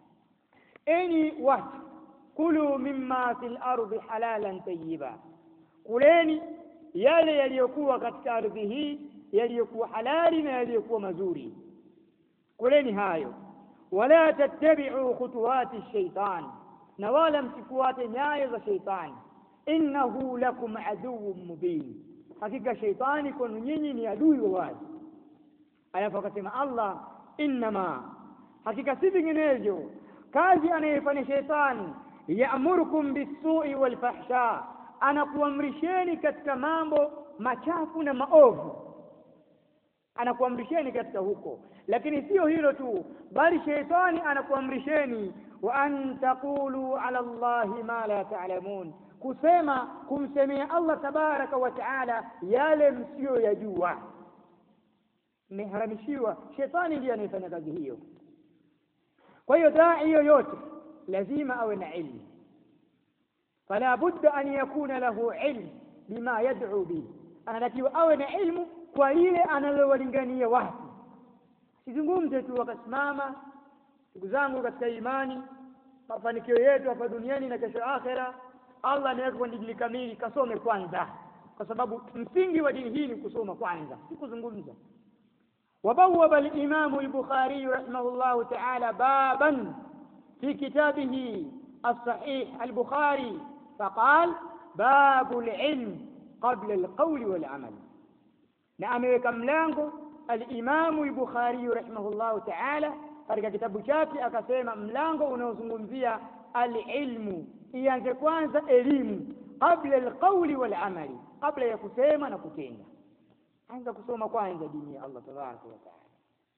enyi watu, kulu mimma fil ardi halalan tayyiba, kuleni yale yaliyokuwa katika ardhi hii yaliyokuwa halali na yaliyokuwa mazuri, kuleni hayo. Wala tattabi'u khutuwati ash-shaytan, na wala msifuate nyayo za shaytani. Innahu lakum aduwwun mubin, hakika shaytani kwenu nyinyi ni adui wa wazi. Alafu akasema Allah, innama, hakika si vinginevyo, kazi anayefanya shaytani, ya'murukum bis-su'i wal-fahsha, anakuamrisheni katika mambo machafu na maovu, anakuamrisheni katika huko. Lakini sio hilo tu, bali shaytani anakuamrisheni wa an taqulu ala Allahi ma la ta'lamun, kusema, kumsemea Allah tabaraka wa taala yale msiyoyajua. Mmeharamishiwa, shetani ndiye anayefanya kazi hiyo. Kwa hiyo dai yoyote lazima awe na ilmu, fala budda an yakuna lahu ilm bima yad'u bihi, anatakiwa awe na ilmu kwa ile analowalingania watu. Sizungumze tu wakasimama, ndugu zangu katika imani, mafanikio yetu hapa duniani na kesho akhera, Allah anaweka kwa dini kamili, kasome kwanza, kwa sababu msingi wa dini hii ni kusoma kwanza, si kuzungumza. وبوب الإمام البخاري رحمه الله تعالى بابا في كتابه الصحيح البخاري فقال باب العلم قبل القول والعمل. نعم كملانه الإمام البخاري رحمه الله تعالى katika kitabu chake akasema mlango unaozungumzia al-ilmu, ianze kwanza elimu, kabla al-qawli wal-amali, kabla ya kusema na kutenda. Anza kusoma kwanza dini ya Allah tabaraka wa taala.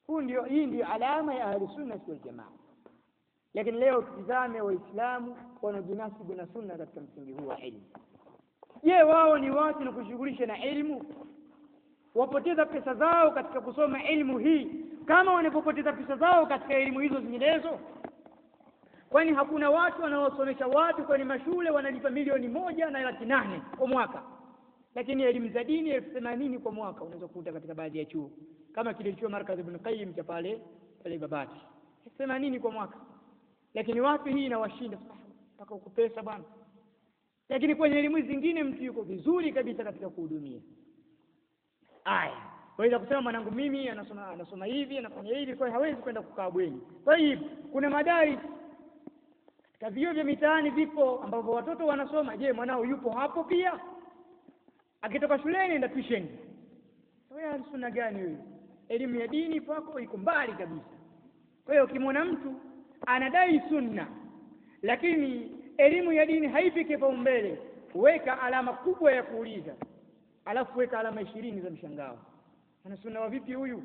Hii ndio alama ya Ahlusunna wal Jamaa. Lakini leo tizame Waislamu wanajinasibu na sunna katika msingi huu wa elimu. Je, wao ni watu na kushughulisha na elimu? Wapoteza pesa zao katika kusoma elimu hii kama wanapopoteza pesa zao katika elimu hizo zinginezo? Kwani hakuna watu wanaosomesha watu kwenye mashule wanalipa milioni 1.8 kwa mwaka, lakini elimu za dini 80,000 kwa mwaka unaweza kukuta katika baadhi ya chuo kama kile chuo Markaz Ibn Qayyim cha pale Babati, 80 kwa mwaka. Lakini wapi hii inawashinda mpaka ukupesa bwana. Lakini kwenye elimu zingine mtu yuko vizuri kabisa katika kuhudumia. Aya, waweza kusema mwanangu mimi anasoma hivi, anafanya hivi, kwa hiyo hawezi kwenda kukaa bweni. Kwa hiyo kuna madai katika vyuo vya mitaani vipo ambapo watoto wanasoma. Je, mwanao yupo hapo pia? Akitoka shuleni enda tuition. Wewe sunna gani wewe? Elimu ya dini kwako iko mbali kabisa. Kwa hiyo ukimwona mtu anadai sunna lakini elimu ya dini haipi kipaumbele, weka alama kubwa ya kuuliza, alafu weka alama 20 za mshangao. Ana sunna wa vipi huyu?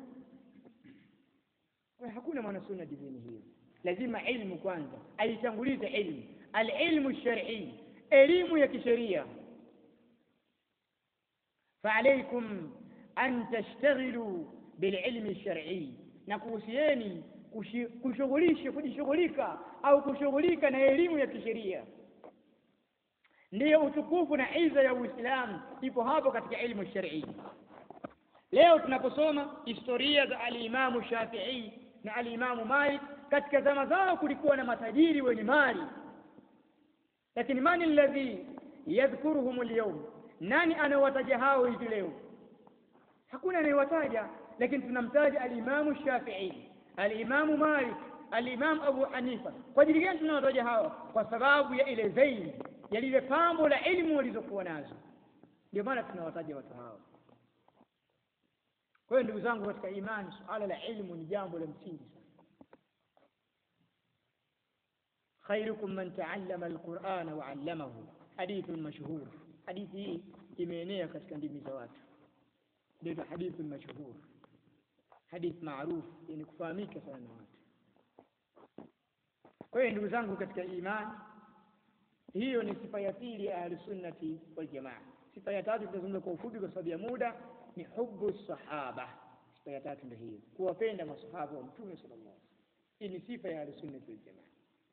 Hakuna mwana sunna dini hiyo. Lazima ilmu kwanza, aitangulize ilmu, al-ilmu shar'i, elimu ya kisheria. فعليكم أن تشتغلوا بالعلم الشرعي. na kuhusieni kujishughulika au kushughulika na elimu ya kisheria. Ndiyo utukufu na iza ya Uislamu ipo hapo katika elimu shar'i. Leo tunaposoma historia za al-Imam Shafi'i na al-Imam Malik, katika zama zao kulikuwa na matajiri wenye mali, lakini mani alladhi yadhkuruhum al-yawm? Nani anawataja hao hivi leo? Hakuna anayewataja. Lakini tunamtaja al-Imam Shafi'i, al-Imam Malik, al-Imam Abu Hanifa. Kwa ajili gani tunawataja hao? Kwa sababu ya ile zaini ya lile pambo la elimu walizokuwa nazo, ndio maana tunawataja watu hao. Kwa hiyo ndugu zangu katika imani, suala la elimu ni jambo la msingi sana. khairukum man ta'allama al-Qur'ana wa 'allamahu, hadithun mashhur. Hadithi hii imeenea katika ndimi za watu, ndio hadithun mashhur, hadith maarufu, yenye kufahamika sana na watu. Kwa hiyo ndugu zangu katika imani, hiyo ni sifa ya pili ya Ahlusunnati wal Jamaa. Sifa ya tatu tutazungumza kwa ufupi kwa sababu ya muda, ni hubbu sahaba. Sifa ya tatu ndio hiyo, kuwapenda masahaba wa Mtume sallallahu alaihi wasallam. Hii ni sifa ya Ahlusunnati wal Jamaa.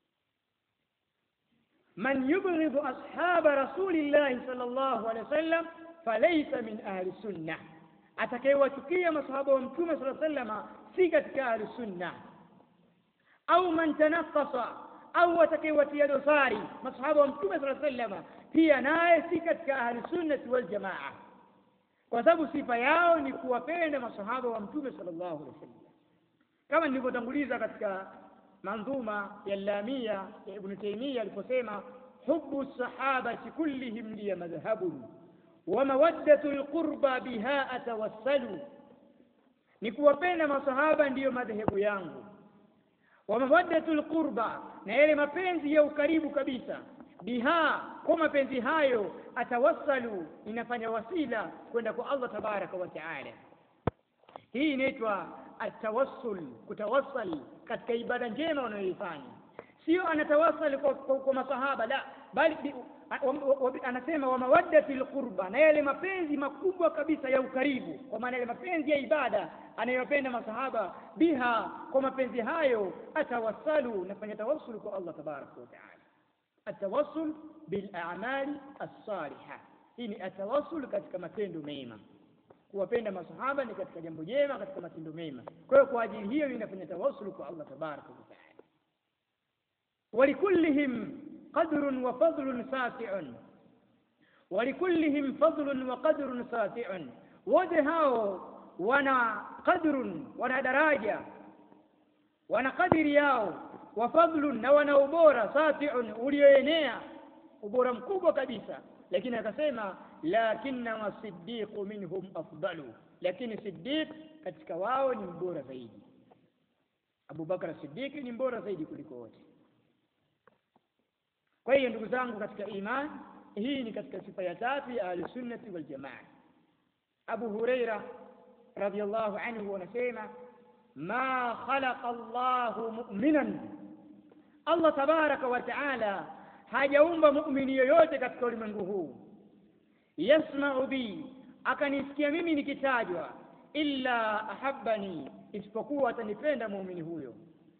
Man yubghidhu ashaba rasulillahi sallallahu alaihi wasallam falaysa min ahli sunnah, atakayewachukia masahaba wa Mtume sallallahu alaihi wasallam si katika ahli sunnah. Au man tanaqqasa, au atakayewatia dosari masahaba wa Mtume sallallahu alaihi wasallam, pia naye si katika ahli sunnah wal jamaa, kwa sababu sifa yao ni kuwapenda masahaba wa Mtume sallallahu alaihi wasallam. Kama nilivyotanguliza katika manzuma ya Lamia ya Ibn Taymiyyah aliposema, hubbu sahabati kullihim li madhhabun wa mawaddatu alqurba biha atawassalu, ni kuwapenda masahaba ndiyo madhehebu yangu. Wa mawaddatu alqurba, na yale mapenzi ya ukaribu kabisa, biha, kwa mapenzi hayo, atawassalu, inafanya wasila kwenda kwa Allah tabaraka wa taala. Hii inaitwa atawassul, kutawassal katika ibada njema wanayoifanya. Sio anatawassal kwa masahaba, la, bali anasema wa mawaddatil qurba, na yale mapenzi makubwa kabisa ya ukaribu, kwa maana yale mapenzi ya ibada anayopenda masahaba, biha, kwa mapenzi hayo, atawassalu, nafanya tawassul kwa Allah tabaraka wa taala. Atawassul bil a'mali as-salihah, hii ni atawassul katika matendo mema. Kuwapenda masahaba ni katika jambo jema, katika matendo mema. Kwa hiyo kwa ajili hiyo inafanya tawassul kwa Allah tabaraka wa taala. Walikullihim qadrun wa fadlun sati'un, walikullihim fadlun wa qadrun sati'un, wote hao wana qadrun, wana daraja, wana kadiri yao, wa fadlun, na wana ubora, sati'un, ulioenea, ubora mkubwa kabisa. Lakini akasema lakinna wasiddiqu minhum afdalu, lakini Siddiq katika wao ni mbora zaidi. Abu Bakar Siddiq ni mbora zaidi kuliko wote. Kwa hiyo ndugu zangu katika imani, hii ni katika sifa ya tatu ya Ahlusunnati wal Jamaa. Abu Huraira radhiyallahu anhu anasema, ma khalaqa Allahu mu'minan, Allah tabaraka wa taala hajaumba muumini yoyote katika ulimwengu huu, yasma'u bi, akanisikia mimi nikitajwa, illa ahabbani, isipokuwa atanipenda muumini huyo.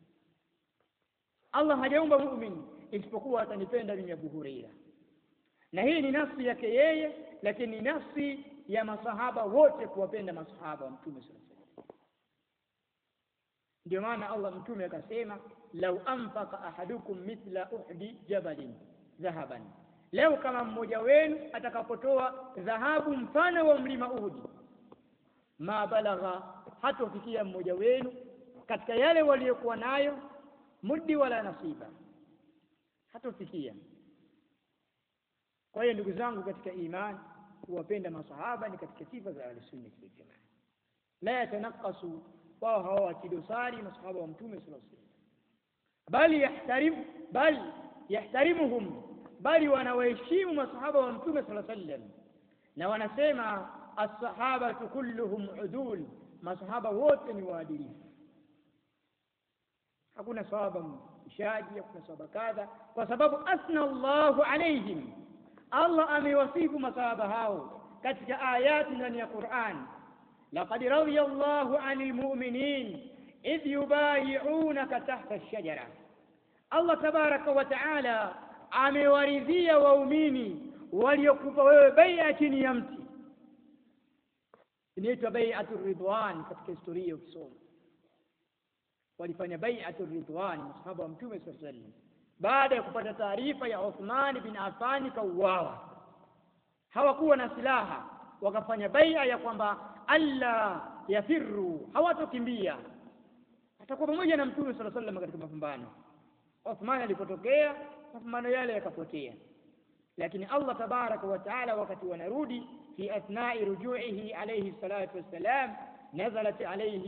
Allah hajaumba muumini isipokuwa atanipenda mimi Abu Huraira. Na hii ni nafsi yake yeye, lakini ni nafsi ya masahaba wote kuwapenda masahaba wa Mtume sallallahu alaihi wasallam. Ndio maana Allah Mtume akasema, lau anfaqa ahadukum mithla uhdi jabalin dhahaban, leo kama mmoja wenu atakapotoa dhahabu mfano wa mlima Uhud, ma balagha, hatofikia mmoja wenu katika yale waliokuwa nayo muddi wala nasiba, hatofikia. Kwa hiyo ndugu zangu katika imani, kuwapenda masahaba ni katika sifa za Ahlusunnah wal Jamaa. La yatanaqasu, wao hawatidosari masahaba wa Mtume sallallahu alaihi wasallam, bali yahtarimuhum, bali wanawaheshimu masahaba wa Mtume sallallahu alaihi wasallam, na wanasema as-sahabatu kulluhum udul, masahaba wote ni waadilifu. Hakuna sahaba mshaji, hakuna sahaba kadha, kwa sababu asna Allahu alaihim, Allah amewasifu masahaba hao katika ayati ndani ya Qur'an, laqad radiyallahu 'anil mu'minin idh yubayi'unaka tahta ash-shajara. Allah tabaraka wa ta'ala amewaridhia waumini waliokupa wewe bai'a chini ya mti, inaitwa bai'atur ridwan. Katika historia ukisoma, walifanya bai'atur ridwan masahaba wa Mtume sallallahu alaihi wasallam baada ya kupata taarifa ya Uthman bin Affan kauawa. Hawakuwa na silaha, wakafanya bai'a ya kwamba alla yafirru, hawatokimbia, atakuwa pamoja na Mtume sallallahu alaihi wasallam katika mapambano. Uthman alipotokea, mapambano yale yakapotea, lakini Allah tabaraka wa taala wakati wanarudi fi athna'i ruju'ihi alayhi salatu wassalam, nazalat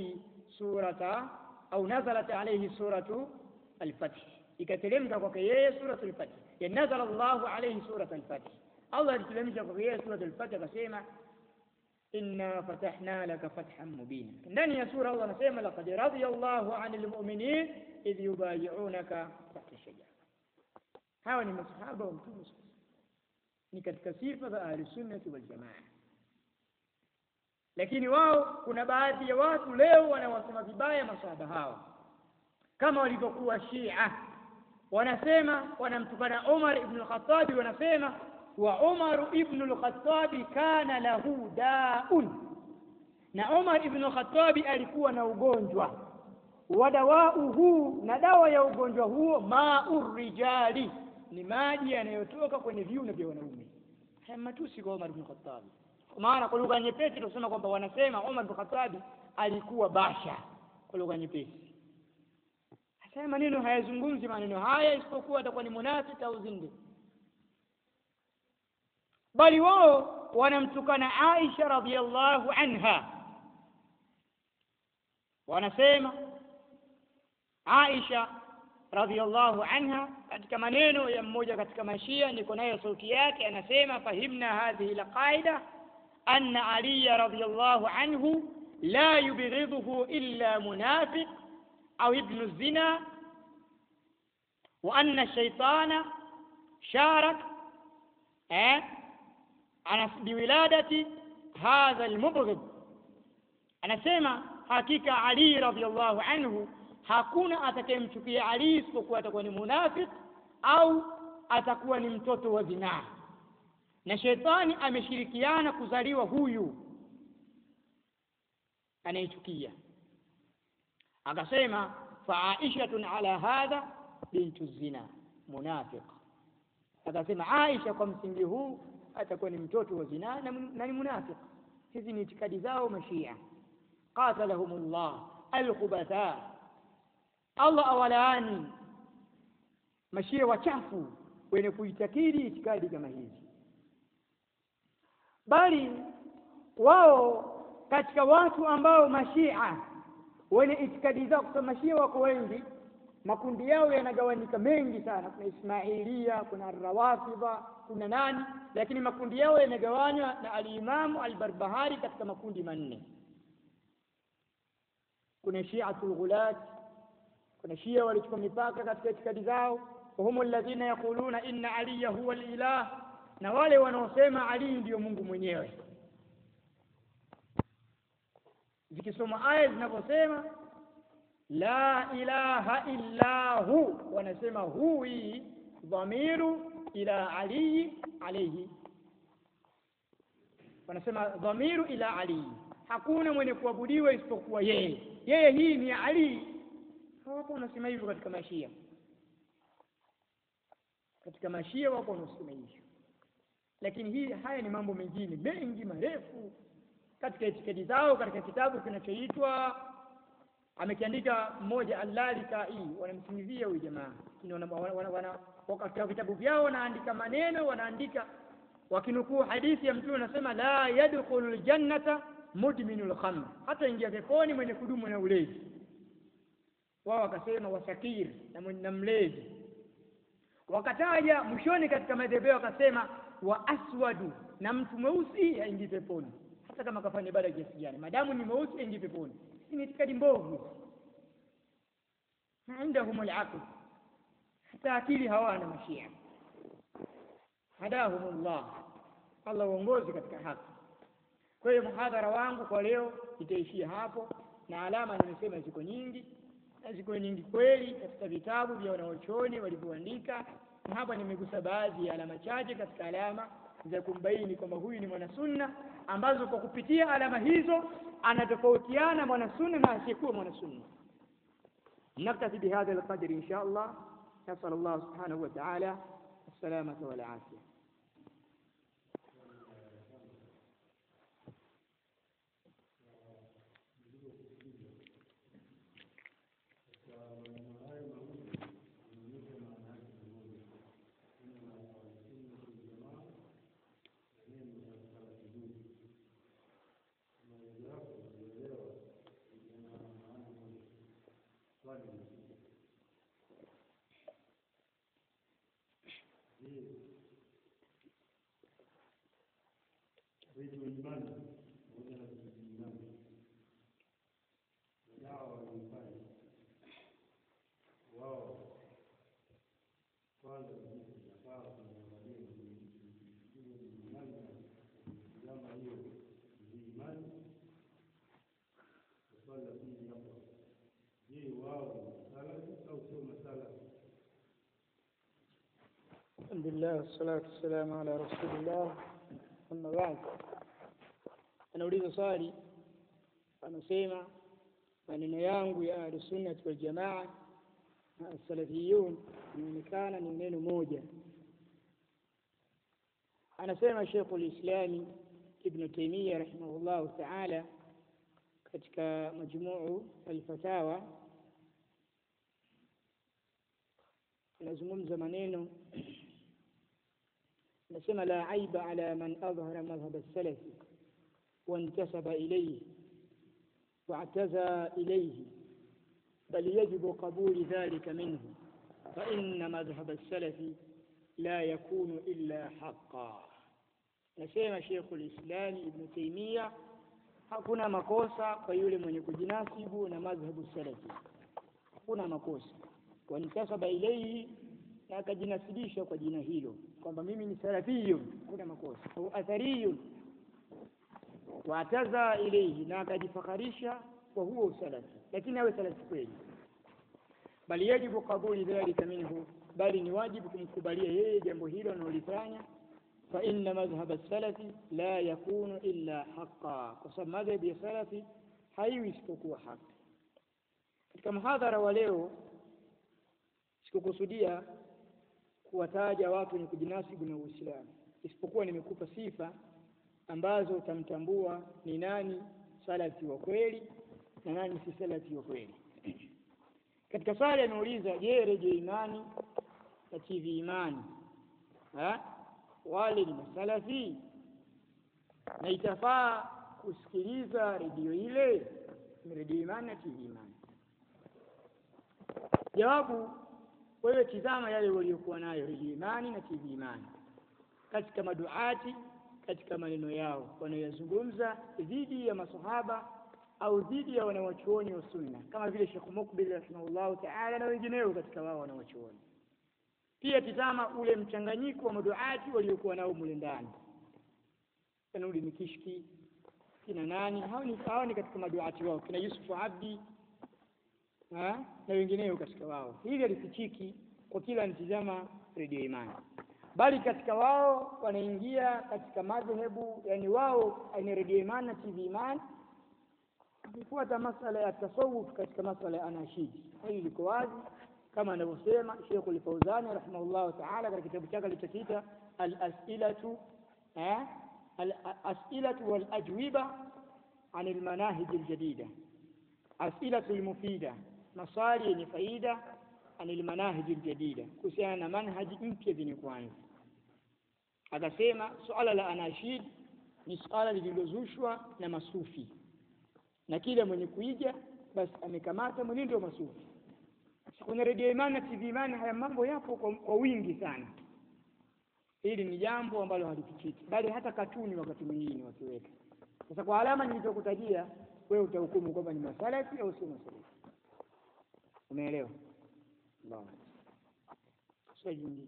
alayhi suratu al-Fath, ikateremka kwake yeye suratul Fath. Ya nazala Allahu alayhi suratul Fath, Allah aliteremsha kwake yeye suratul Fath, akasema inna fatahna laka fathan mubina. Ndani ya sura Allah anasema laqad radiyallahu 'anil mu'minin idh yubayi'unaka tahta ash-shajara. Hawa ni masahaba wa Mtume, ni katika sifa za Ahlusunnah wal Jamaa. Lakini wao, kuna baadhi ya watu leo wanawasema vibaya masahaba hao, kama walivyokuwa Shia. Wanasema, wanamtukana Umar ibn al-Khattab, wanasema wa Umar ibn al-Khattab kana lahu da'un, na Umar ibn al-Khattab alikuwa na ugonjwa, wadawauhu, na dawa ya ugonjwa huo ma'ur rijali, ni maji yanayotoka kwenye viuno vya wanaume. Haya matusi kwa Umar ibn al-Khattab. Kwa maana kwa lugha nyepesi tunasema kwamba wanasema Umar ibn al-Khattab alikuwa basha, kwa lugha nyepesi. Hasa maneno hayazungumzi maneno haya isipokuwa atakuwa ni munafiki au zinde, bali wao wanamtukana Aisha radhiyallahu anha. Wanasema Aisha radhiyallahu anha, katika maneno ya mmoja katika mashia, niko nayo sauti yake, anasema fahimna hadhihi alqaida anna Ali radhiyallahu anhu la yubghidhuhu illa munafiq au ibn zina, wa anna shaytana sharak ana biwiladati hadha almubghid. Anasema hakika Ali radhiyallahu anhu, hakuna atakayemchukia Ali isipokuwa atakuwa ni munafik au atakuwa ni mtoto wa zinaa, na shetani ameshirikiana kuzaliwa huyu anayechukia. Akasema fa Aishatun ala hadha bintu zina munafiq, akasema Aisha kwa msingi huu atakuwa ni mtoto wa zinaa na ni munafik. Hizi ni itikadi zao mashia, qatalahumullah alkhubatha. Allah awalaani mashia wachafu wenye kuitakidi itikadi kama hizi. Bali wao katika watu ambao mashia wenye itikadi zao, kwa mashia wako wengi, makundi yao yanagawanyika mengi sana. Kuna Ismailia, kuna Rawafidha, kuna nani, lakini makundi yao yanagawanywa na al-Imam al-Barbahari katika makundi manne. kuna shi'atul ghulat, kuna shia walichukua mipaka katika itikadi zao, wahum alladhina yaquluna inna aliya huwa al-ilah, na wale wanaosema Ali ndio Mungu mwenyewe. Zikisoma aya zinaposema la ilaha illa hu, wanasema hu hii dhamiru ila Ali alayhi, wanasema dhamiru ila Ali, hakuna mwenye kuabudiwa isipokuwa yeye, hii ni Ali. Hapo wanasema hivyo katika mashia, wapo wanasema hivyo. Lakini haya ni mambo mengine mengi marefu katika itikadi zao, katika kitabu kinachoitwa, amekiandika mmoja Al-Lalikai, wanamsingizia huyu jamaa. Katika vitabu vyao wanaandika maneno, wanaandika wakinukuu hadithi ya Mtume anasema la yadkhulul jannata mudminul khamr, hata ingia peponi mwenye kudumu na ulevi. Wao wakasema wasakir na mlevi. Wakataja mwishoni katika madhehebu wakasema wa aswadu, na mtu mweusi haingii peponi hata kama kafanya ibada kiasi gani, madamu ni mweusi haingii peponi. Hii ni itikadi mbovu, عندهم العقل hata akili hawana mashia. Hadahumullah, Allah uongozi katika haki. Kwa hiyo muhadhara wangu kwa leo itaishia hapo, na alama nimesema ziko nyingi, na ziko nyingi kweli katika vitabu vya wanaochuoni walivyoandika, na hapa nimegusa baadhi ya alama chache katika alama za kumbaini kwamba huyu ni mwanasunna, ambazo kwa kupitia alama hizo anatofautiana mwanasunna na asiyekuwa mwanasunna. نكتفي بهذا القدر إن شاء الله. نسأل الله سبحانه وتعالى السلامة والعافية. الحمد لله والصلاة والسلام على رسول الله. أما بعد, anauliza swali, anasema maneno yangu ya Ahlus-Sunnah wal Jamaa na As-Salafiyun inaonekana ni neno moja. Anasema Sheikh al-Islam Ibn Taymiyyah rahimahullah ta'ala katika Majmuu al-Fatawa, anazungumza maneno, anasema la aiba ala man adhhara madhhab as-salaf wa intasaba ilayhi wa i'taza ilayhi, bal yajibu qabul dhalika minhu, fa inna madhhab as-salaf la yakunu illa haqqan. Nasema Sheikh al-Islam Ibn Taymiyyah, hakuna makosa kwa yule mwenye kujinasibu na madhhabu salafi, hakuna makosa. Wa intasaba ilayhi, na akajinasibisha kwa jina hilo kwamba mimi ni salafiyun, kuna makosa. Au athariyun, wa ataza ilayhi, na akajifakarisha kwa huo salafi, lakini awe salafi kweli. Bali yajibu qabuli dhalika minhu, bali ni wajibu kumkubalia yeye jambo hilo analolifanya. Fa inna madhhab as-salafi la yakunu illa haqqan, kwa sababu madhhab ya salafi haiwi isipokuwa haki. Katika muhadhara wa leo sikukusudia kuwataja watu wenye kujinasibu na Uislamu, isipokuwa nimekupa sifa ambazo utamtambua ni nani salafi wa kweli na nani si salafi wa kweli. Katika swali anauliza, je, redio Imani na TV Imani wale ni masalafi na itafaa kusikiliza redio ile? Ni redio Imani na TV Imani. Jawabu, wewe tizama yale waliokuwa nayo redio Imani na TV Imani katika maduati, katika maneno yao wanayozungumza dhidi ya masahaba au dhidi ya wanawachuoni wa sunna kama vile Sheikh Mukbil rahimahullah ta'ala na wengineo katika wao wanawachuoni. Pia tizama ule mchanganyiko wa maduati waliokuwa nao mule ndani. Kanudi ni Kishki, kina nani? Hao ni katika maduati wao, kina Yusuf Abdi na wengineo katika wao. Hili alifichiki kwa kila nitizama Radio Imani. Bali katika wao wanaingia katika madhehebu, yani wao ni Radio Imani na TV Imani kufuata masala ya tasawuf katika masala ya anashidi. Hili liko wazi kama anavyosema Sheikh Al-Fawzani rahimahullah ta'ala katika kitabu chake alichokiita al-as'ilatu wal ajwiba an al-manahij al-jadida, as'ilatu al-mufida, maswali yenye faida an al-manahij al-jadida, kuhusiana na manhaji mpya zenye kuanza. Akasema suala la anashid ni suala lililozushwa na masufi, na kila mwenye kuiga basi amekamata mwenendo wa masufi. Kuna Radio Imani na TV Imani, haya mambo yapo kwa wingi sana. Hili ni jambo ambalo halifichiki, bali hata katuni wakati mwingine wakiweka. Sasa kwa alama nilizokutajia wewe utahukumu kwamba ni masalafi au si masalafi. Umeelewa? Naam. Sasa jingi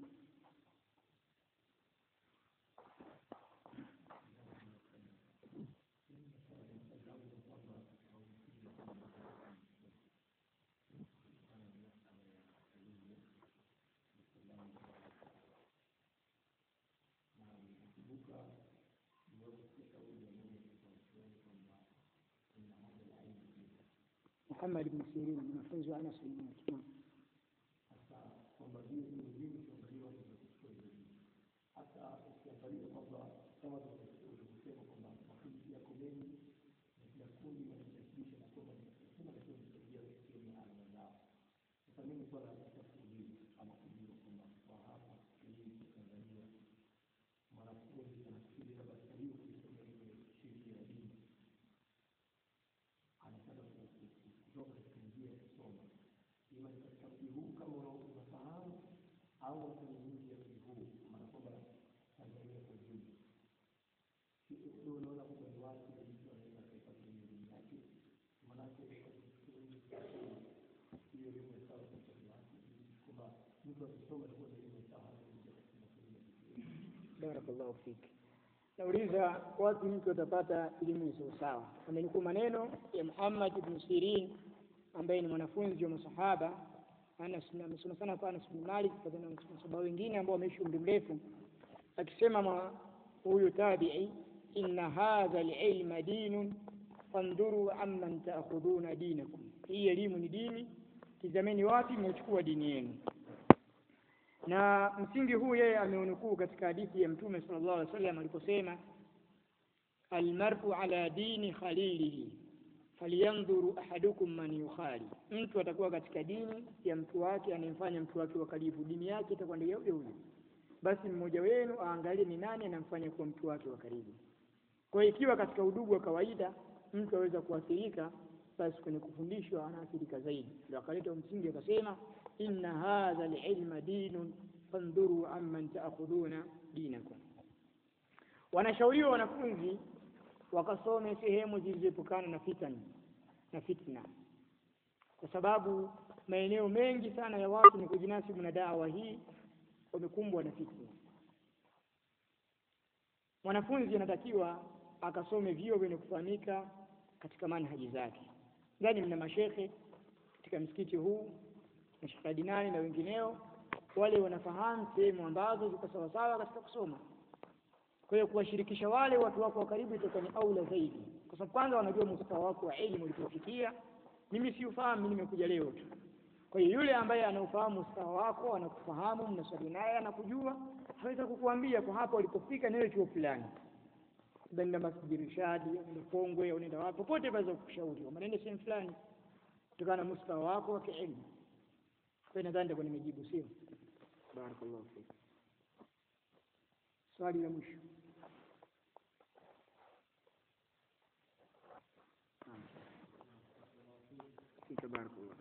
Muhammad ibn Sirin mwanafunzi wa Anas bin Malik. Hasa kwamba hiyo ni muhimu kuangaliwa hata ukiangalia kwamba kama tulivyosema kwamba makundi yako mengi na kila kundi linajihusisha na kwamba kuna kitu kinachosaidia sehemu ya alama zao. Sasa mimi kwa nataka kuuliza ama kujua kwamba kwa hapa hii Tanzania mwanafunzi anafikiri labda hiyo kusoma ile shirika ya dini anataka kutoka katika njia ya kusoma, ima katika huu kama unafahamu au katika njia ya huu, maana kwamba Tanzania kwa ujumla sio unaona kwamba ni watu wengi wanaweza kupata elimu yake, maana hiyo ni sawa kwa watu kwamba mtu akisoma kwa elimu sawa. Barakallahu fiki. Nauliza wapi mtu atapata elimu hiyo sawa? Amenukuu maneno ya Muhammad ibn Sirin ambaye ni mwanafunzi wa masahaba, amesoma sana kwa Anas bin Malik pamoja na masahaba wengine ambao wameishi muda mrefu, akisema huyu tabi'i, inna hadha al-ilma dinun fanduru amman ta'khuduna dinakum, hii elimu ni dini, tizameni wapi mmechukua dini yenu. Na msingi huu yeye ameunukuu katika hadithi ya Mtume sallallahu alaihi wasallam aliposema, almar'u ala dini khalilihi falyanzuru ahadukum man yukhali, mtu atakuwa katika dini ya mtu wake anayemfanya mtu wake wa karibu, dini yake itakuwa ndio hiyo hiyo, basi mmoja wenu aangalie ni nani anamfanya kuwa mtu wake wa karibu. Kwa hiyo ikiwa katika udugu wa kawaida mtu aweza kuathirika, basi kwenye kufundishwa anaathirika zaidi. Ndio akaleta msingi akasema, inna hadha al-ilma dinun fanduru amman ta'khuduna dinakum. Wanashauriwa wanafunzi wakasome sehemu zilizopukana na fitna, kwa sababu maeneo mengi sana ya watu ni kujinasibu na dawa hii wamekumbwa na fitna. Mwanafunzi anatakiwa akasome vio vyenye kufahamika katika manhaji zake. Ndani mna mashekhe katika msikiti huu, Sheikh Adinani na wengineo, wale wanafahamu sehemu ambazo ziko sawa sawa katika kusoma. Kwa hiyo kuwashirikisha wale watu wako wa karibu itakuwa ni aula zaidi, kwa sababu kwanza wanajua mustawa wako wa elimu ulipofikia. Mimi si ufahamu, mimi nimekuja leo tu. Kwa hiyo yule ambaye anaufahamu mustawa wako, anakufahamu, mnasali naye, anakujua, haweza kukuambia kwa hapo ulipofika ni chuo fulani, benda Masjid Rishadi, ndio Kongwe au nenda wapi, popote baweza kukushauri maneno sehemu fulani kutokana na mustawa wako wa kielimu. Kwa hiyo nadhani kwa nimejibu, sio? Barakallahu fik. Swali la mwisho. Barakallahu.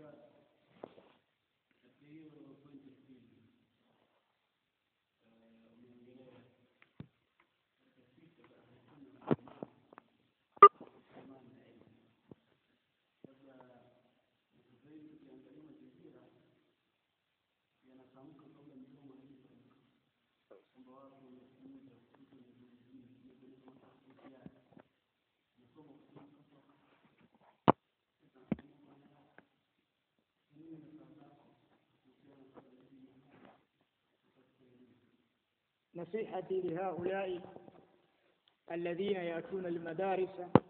نصيحتي لهؤلاء الذين يأتون المدارس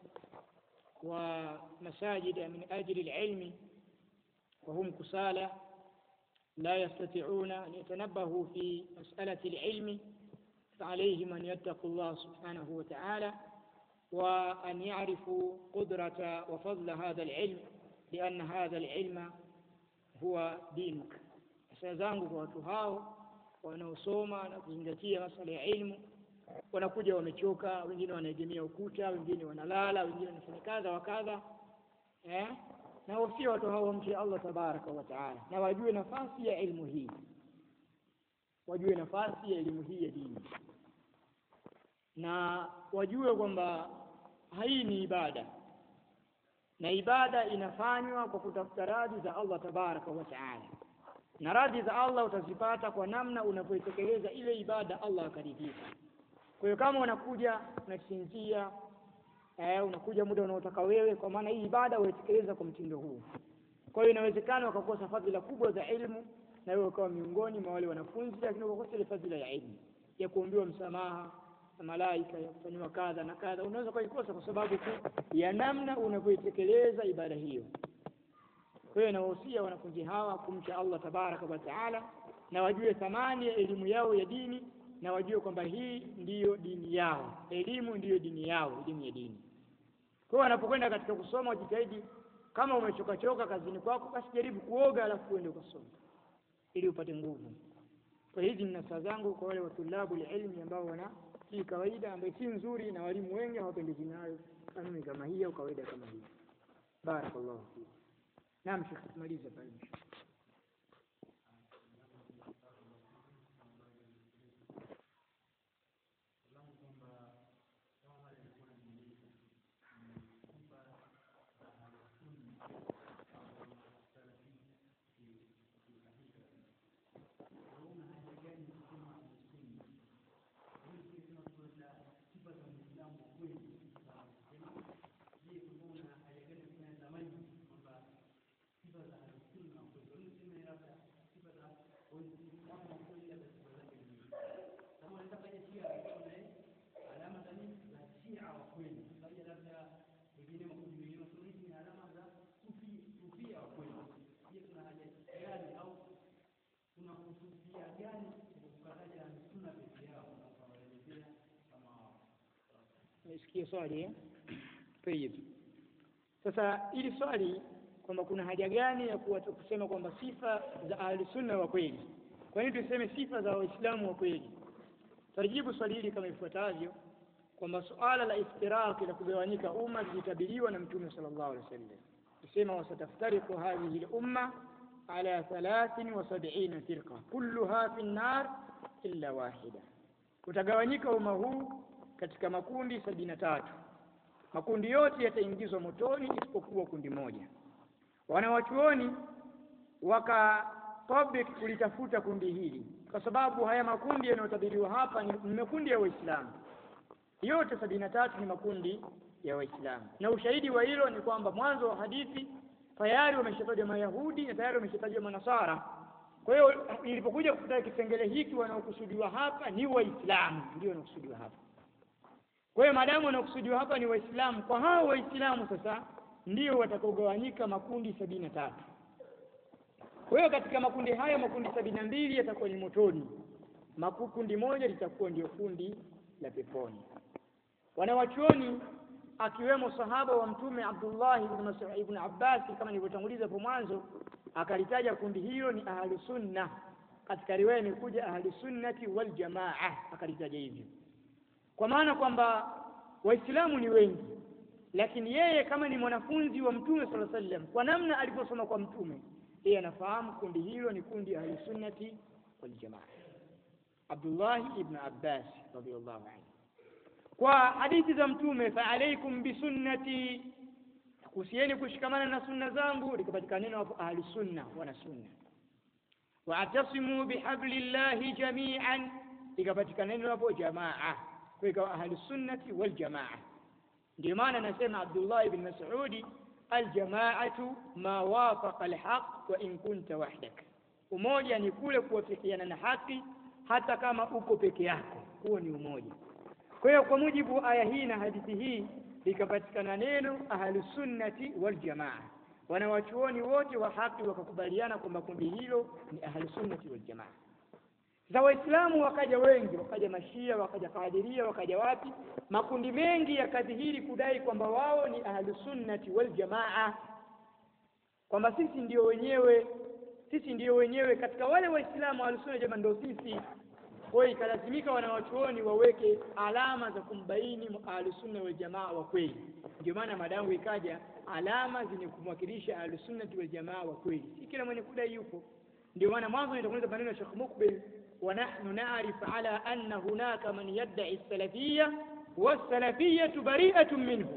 ومساجد من أجل العلم وهم كسالى لا يستطيعون أن يتنبهوا في مسألة العلم، فعليهم أن يتقوا الله سبحانه وتعالى وأن يعرفوا قدرة وفضل هذا العلم، لأن هذا العلم هو دينك. Asazangu kwa watu hao wanaosoma na kuzingatia masuala ya ilmu, wanakuja wamechoka, wengine wanaegemea ukuta, wengine wanalala, wengine wanafanya kadha wa kadha, na wasia watu hao wamche Allah tabaraka wa taala na wajue nafasi ya ilmu hii, wajue nafasi ya elimu hii ya dini, na wajue kwamba hii ni ibada, na ibada inafanywa kwa kutafuta radhi za Allah tabaraka wa taala, na radhi za Allah utazipata kwa namna unapoitekeleza ile ibada Allah akaridhika. Kwa hiyo kama unakuja unasinzia, unakuja muda unaotaka wewe, kwa maana hii ibada uitekeleza kwa mtindo huu, kwa hiyo inawezekana ukakosa fadhila kubwa za ilmu na wewe ukawa miongoni mwa wale wanafunzi, lakini ukakosa ile fadhila ya ilmu ya kuombewa msamaha na malaika, ya kufanywa kadha na kadha, unaweza kuikosa kwa sababu ya namna unavyoitekeleza ibada hiyo. Kwa hiyo nawahusia wanafunzi hawa kumcha Allah tabaraka wa taala, na wajue thamani ya elimu yao ya dini, na wajue kwamba hii ndiyo dini yao, elimu ndiyo dini yao, elimu ya dini. Kwa hiyo wanapokwenda katika kusoma wajitahidi, kama umechoka kazini kwako, basi jaribu kuoga alafu uende ukasoma ili upate nguvu. Kwa hizi ni nasaha zangu kwa wale watulabu ilmi ambao wana hii kawaida ambayo si nzuri na walimu wengi hawapendezi nayo, kanuni kama hii au kawaida kama hii. Barakallahu fiik. Naam Sheikh, tumalize pale. Nisikie swali Tayyib. Sasa ili swali kwamba kuna haja gani ya kusema kwamba sifa za ahli sunna wa kweli, kwa nini tuseme sifa za waislamu wa kweli? Tutajibu swali hili kama ifuatavyo, kwamba suala la iftiraq la kugawanyika umma lilitabiriwa na Mtume sallallahu alaihi wasallam. Tusema wasataftariqu hadhihi al-umma ala 73 firqa kulluha fi an-nar illa wahida. Utagawanyika umma huu katika makundi 73. Makundi yote yataingizwa motoni isipokuwa kundi moja. Wanawachuoni wakatabik kulitafuta kundi hili, kwa sababu haya makundi yanayotabiriwa hapa ni makundi ya Waislamu. Yote 73 ni makundi ya Waislamu, na ushahidi wa hilo ni kwamba mwanzo wa hadithi tayari wameshatajwa Mayahudi na tayari wameshatajwa Manasara. Kwa hiyo ilipokuja kutaja kipengele hiki, wanaokusudiwa hapa ni Waislamu, ndio wanaokusudiwa hapa. Kwa hiyo maadamu wanaokusudiwa hapa ni Waislamu, kwa hao Waislamu sasa ndio watakaogawanyika makundi 73. Kwa hiyo katika makundi haya, makundi 72 yatakuwa ni motoni, kundi moja litakuwa ndio kundi la peponi. Wanawachuoni akiwemo sahaba wa Mtume Abdullah ibn Mas'ud ibn Abbas, kama nilivyotanguliza hapo mwanzo, akalitaja kundi hilo ni ahli sunna. Katika riwaya imekuja ahli sunnati wal jamaa, akalitaja hivyo, kwa maana kwamba Waislamu ni wengi, lakini yeye kama ni mwanafunzi wa Mtume sallallahu alaihi wasallam, kwa namna aliposoma kwa Mtume, yeye anafahamu kundi hilo ni kundi ahli sunnati wal jamaa. Abdullah ibn Abbas radhiyallahu anhu, kwa hadithi za Mtume, fa alaikum bi sunnati, kuhusieni kushikamana na sunna zangu, likapatikana neno hapo ahli sunna, wana sunna. Wa'tasimu bihablillahi jami'an, ikapatikana neno hapo jamaa, kwa hiyo ahli sunnati wal jamaa. Ndio maana anasema Abdullah ibn Mas'ud, aljamaatu ma wafaqa alhaq wa in kunta wahdak, umoja ni kule kuwafikiana na haki hata kama uko peke yako, huo ni umoja. Kwa hiyo kwa mujibu wa aya hii na hadithi hii likapatikana neno ahli sunnati wal jamaa, wanawachuoni wote wa haki wakakubaliana kwamba kundi hilo ni ahli sunnati wal jamaa. Za Waislamu wakaja wengi, wakaja Mashia, wakaja Qadiria, wakaja wapi, makundi mengi yakadhihiri kudai kwamba wao ni ahli sunnati wal jamaa, kwamba sisi ndio wenyewe katika wale Waislamu ahli sunna jamaa ndio sisi. Kwa hiyo ikalazimika wanawachuoni waweke alama za kumbaini ahli sunna wal jamaa wa kweli. Ndio maana madamu ikaja alama zenye kumwakilisha ahli sunna wal jamaa wa kweli, si kila mwenye kudai yupo. ndio maana mwanzo nitakueleza maneno ya Sheikh Mukbil, wa nahnu na'rif ala anna hunaka man yad'i as-salafiyya was-salafiyyatu bari'atun minhu.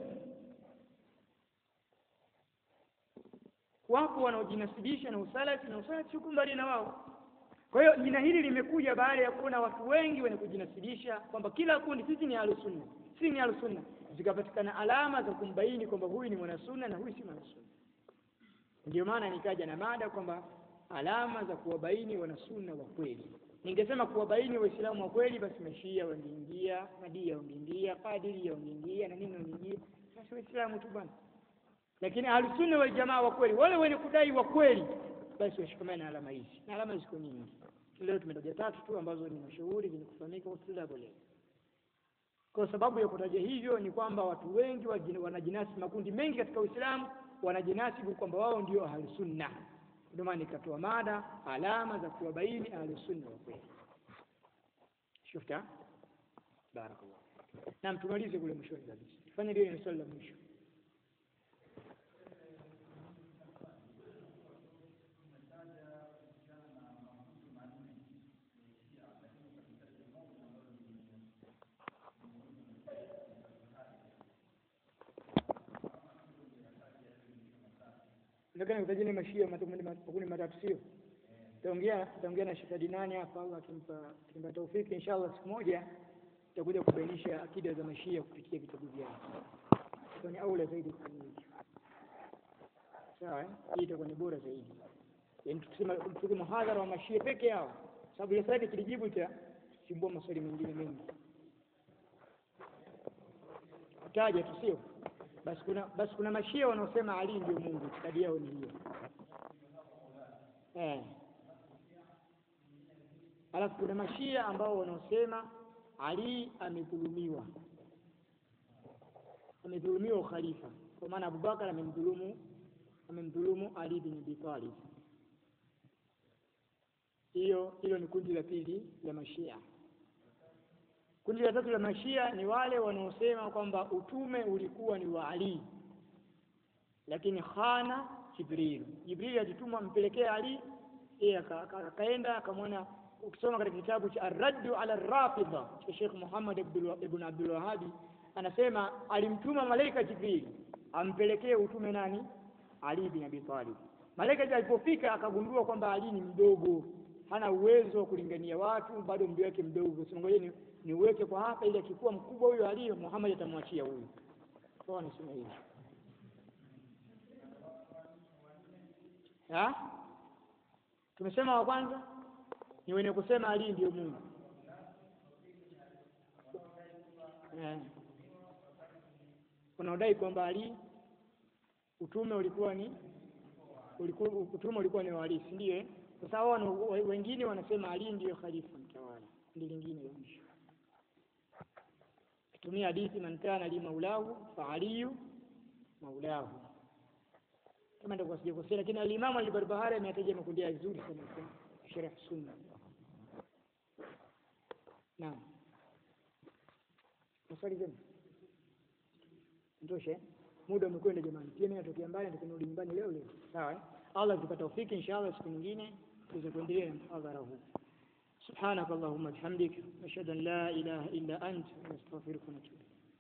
Wapo wanaojinasibisha na usalafi na usalafi uko mbali na wao. Kwa hiyo jina hili limekuja baada ya kuona watu wengi wanakujinasibisha kwamba kila kundi sisi ni ahlus-sunna, sisi ni ahlus-sunna, zikapatikana alama za kumbaini kwamba huyu ni mwanasunna na huyu si mwanasunna. Ndio maana nikaja na mada kwamba alama za kuwabaini wanasunna wa kweli. Ningesema kuwabaini waislamu wa kweli, basi Mashia wangeingia, Madia wangeingia, Qadiria wangeingia na nini wangeingia, basi waislamu tu bwana. Lakini ahlus-sunna wal jamaa wa kweli, wale wenye kudai wa kweli, basi washikamane na alama hizi. Na alama ziko nyingi. Leo tumetaja 3 tu ambazo ni mashuhuri zinakufahamika kwa kila leo. Kwa sababu ya kutaja hivyo ni kwamba watu wengi wanajinasibu, makundi mengi katika Uislamu wanajinasibu kwamba wao ndio ahlus-sunna. Ndio maana nikatoa mada alama za kuwabaini ahlus-sunna wa kweli. Shufta? Barakallahu. Na tumalize kule mwisho kabisa. Fanya ndio ni swali la mwisho. Lakini utajeni Mashia makundi matatu sio? Taongea na Sheikh Dinani hapa, Allah akimpa taufiki inshallah siku moja tutakuja kubainisha akida za Mashia kupitia vitabu vyao. Kwa ni aula zaidi kwa hili. Sawa, hii itakuwa ni bora zaidi. Yaani tukisema muhadhara wa Mashia peke yao, sababu ya sasa kilijibu chimbua maswali mengine mengi. Utaja tu sio? Basi kuna Mashia wanaosema Ali ndio Mungu, itikadi yao ni hiyo. Alafu kuna Mashia ambao wanaosema Ali amedhulumiwa ukhalifa, kwa maana Abubakar amemdhulumu Ali bin Abi Talib. Hilo ni kundi la pili la Mashia. Kundi la tatu la Mashia ni wale wanaosema kwamba utume ulikuwa ni wa Ali, lakini khana Jibril alitumwa mpelekea Ali, yeye akaenda akamwona. Ukisoma katika kitabu cha Ar-Radd ala Ar-Rafidha cha Sheikh Muhammad ibn Abdul Wahhab, anasema alimtuma malaika Jibril ampelekee utume nani? Ali bin Abi Talib. Malaika alipofika akagundua kwamba Ali ni mdogo, hana uwezo wa kulingania watu, bado umri wake mdogo. Sema ngoja niweke kwa hapa ili akikuwa mkubwa huyo Ali, Muhammad atamwachia huyu. Kwa anasema hivi. Tumesema wa kwanza ni wenye kusema Ali ndio Mungu. Wanaodai kwamba Ali utume ulikuwa ni wa Ali, ndio. Sasa wao wengine wanasema Ali ndio khalifa mtawala, ndio lingine la mwisho. Tumia hadithi man kana li maulahu fa aliyu maulahu, kama ndio kwa sijekosea. Lakini al-Imam al-Barbahari ametaja makundi ya vizuri sana kwa sharh sunna. Naam, maswali gani? Ndoshe, muda umekwenda jamani. Pia mimi natokea mbali, nitakurudi nyumbani leo. Sawa, Allah akipata taufiki inshallah siku nyingine tuweze kuendelea na mhadhara huu. سبحانك اللهم وبحمدك نشهد أن لا إله إلا أنت نستغفرك ونتوب إليك.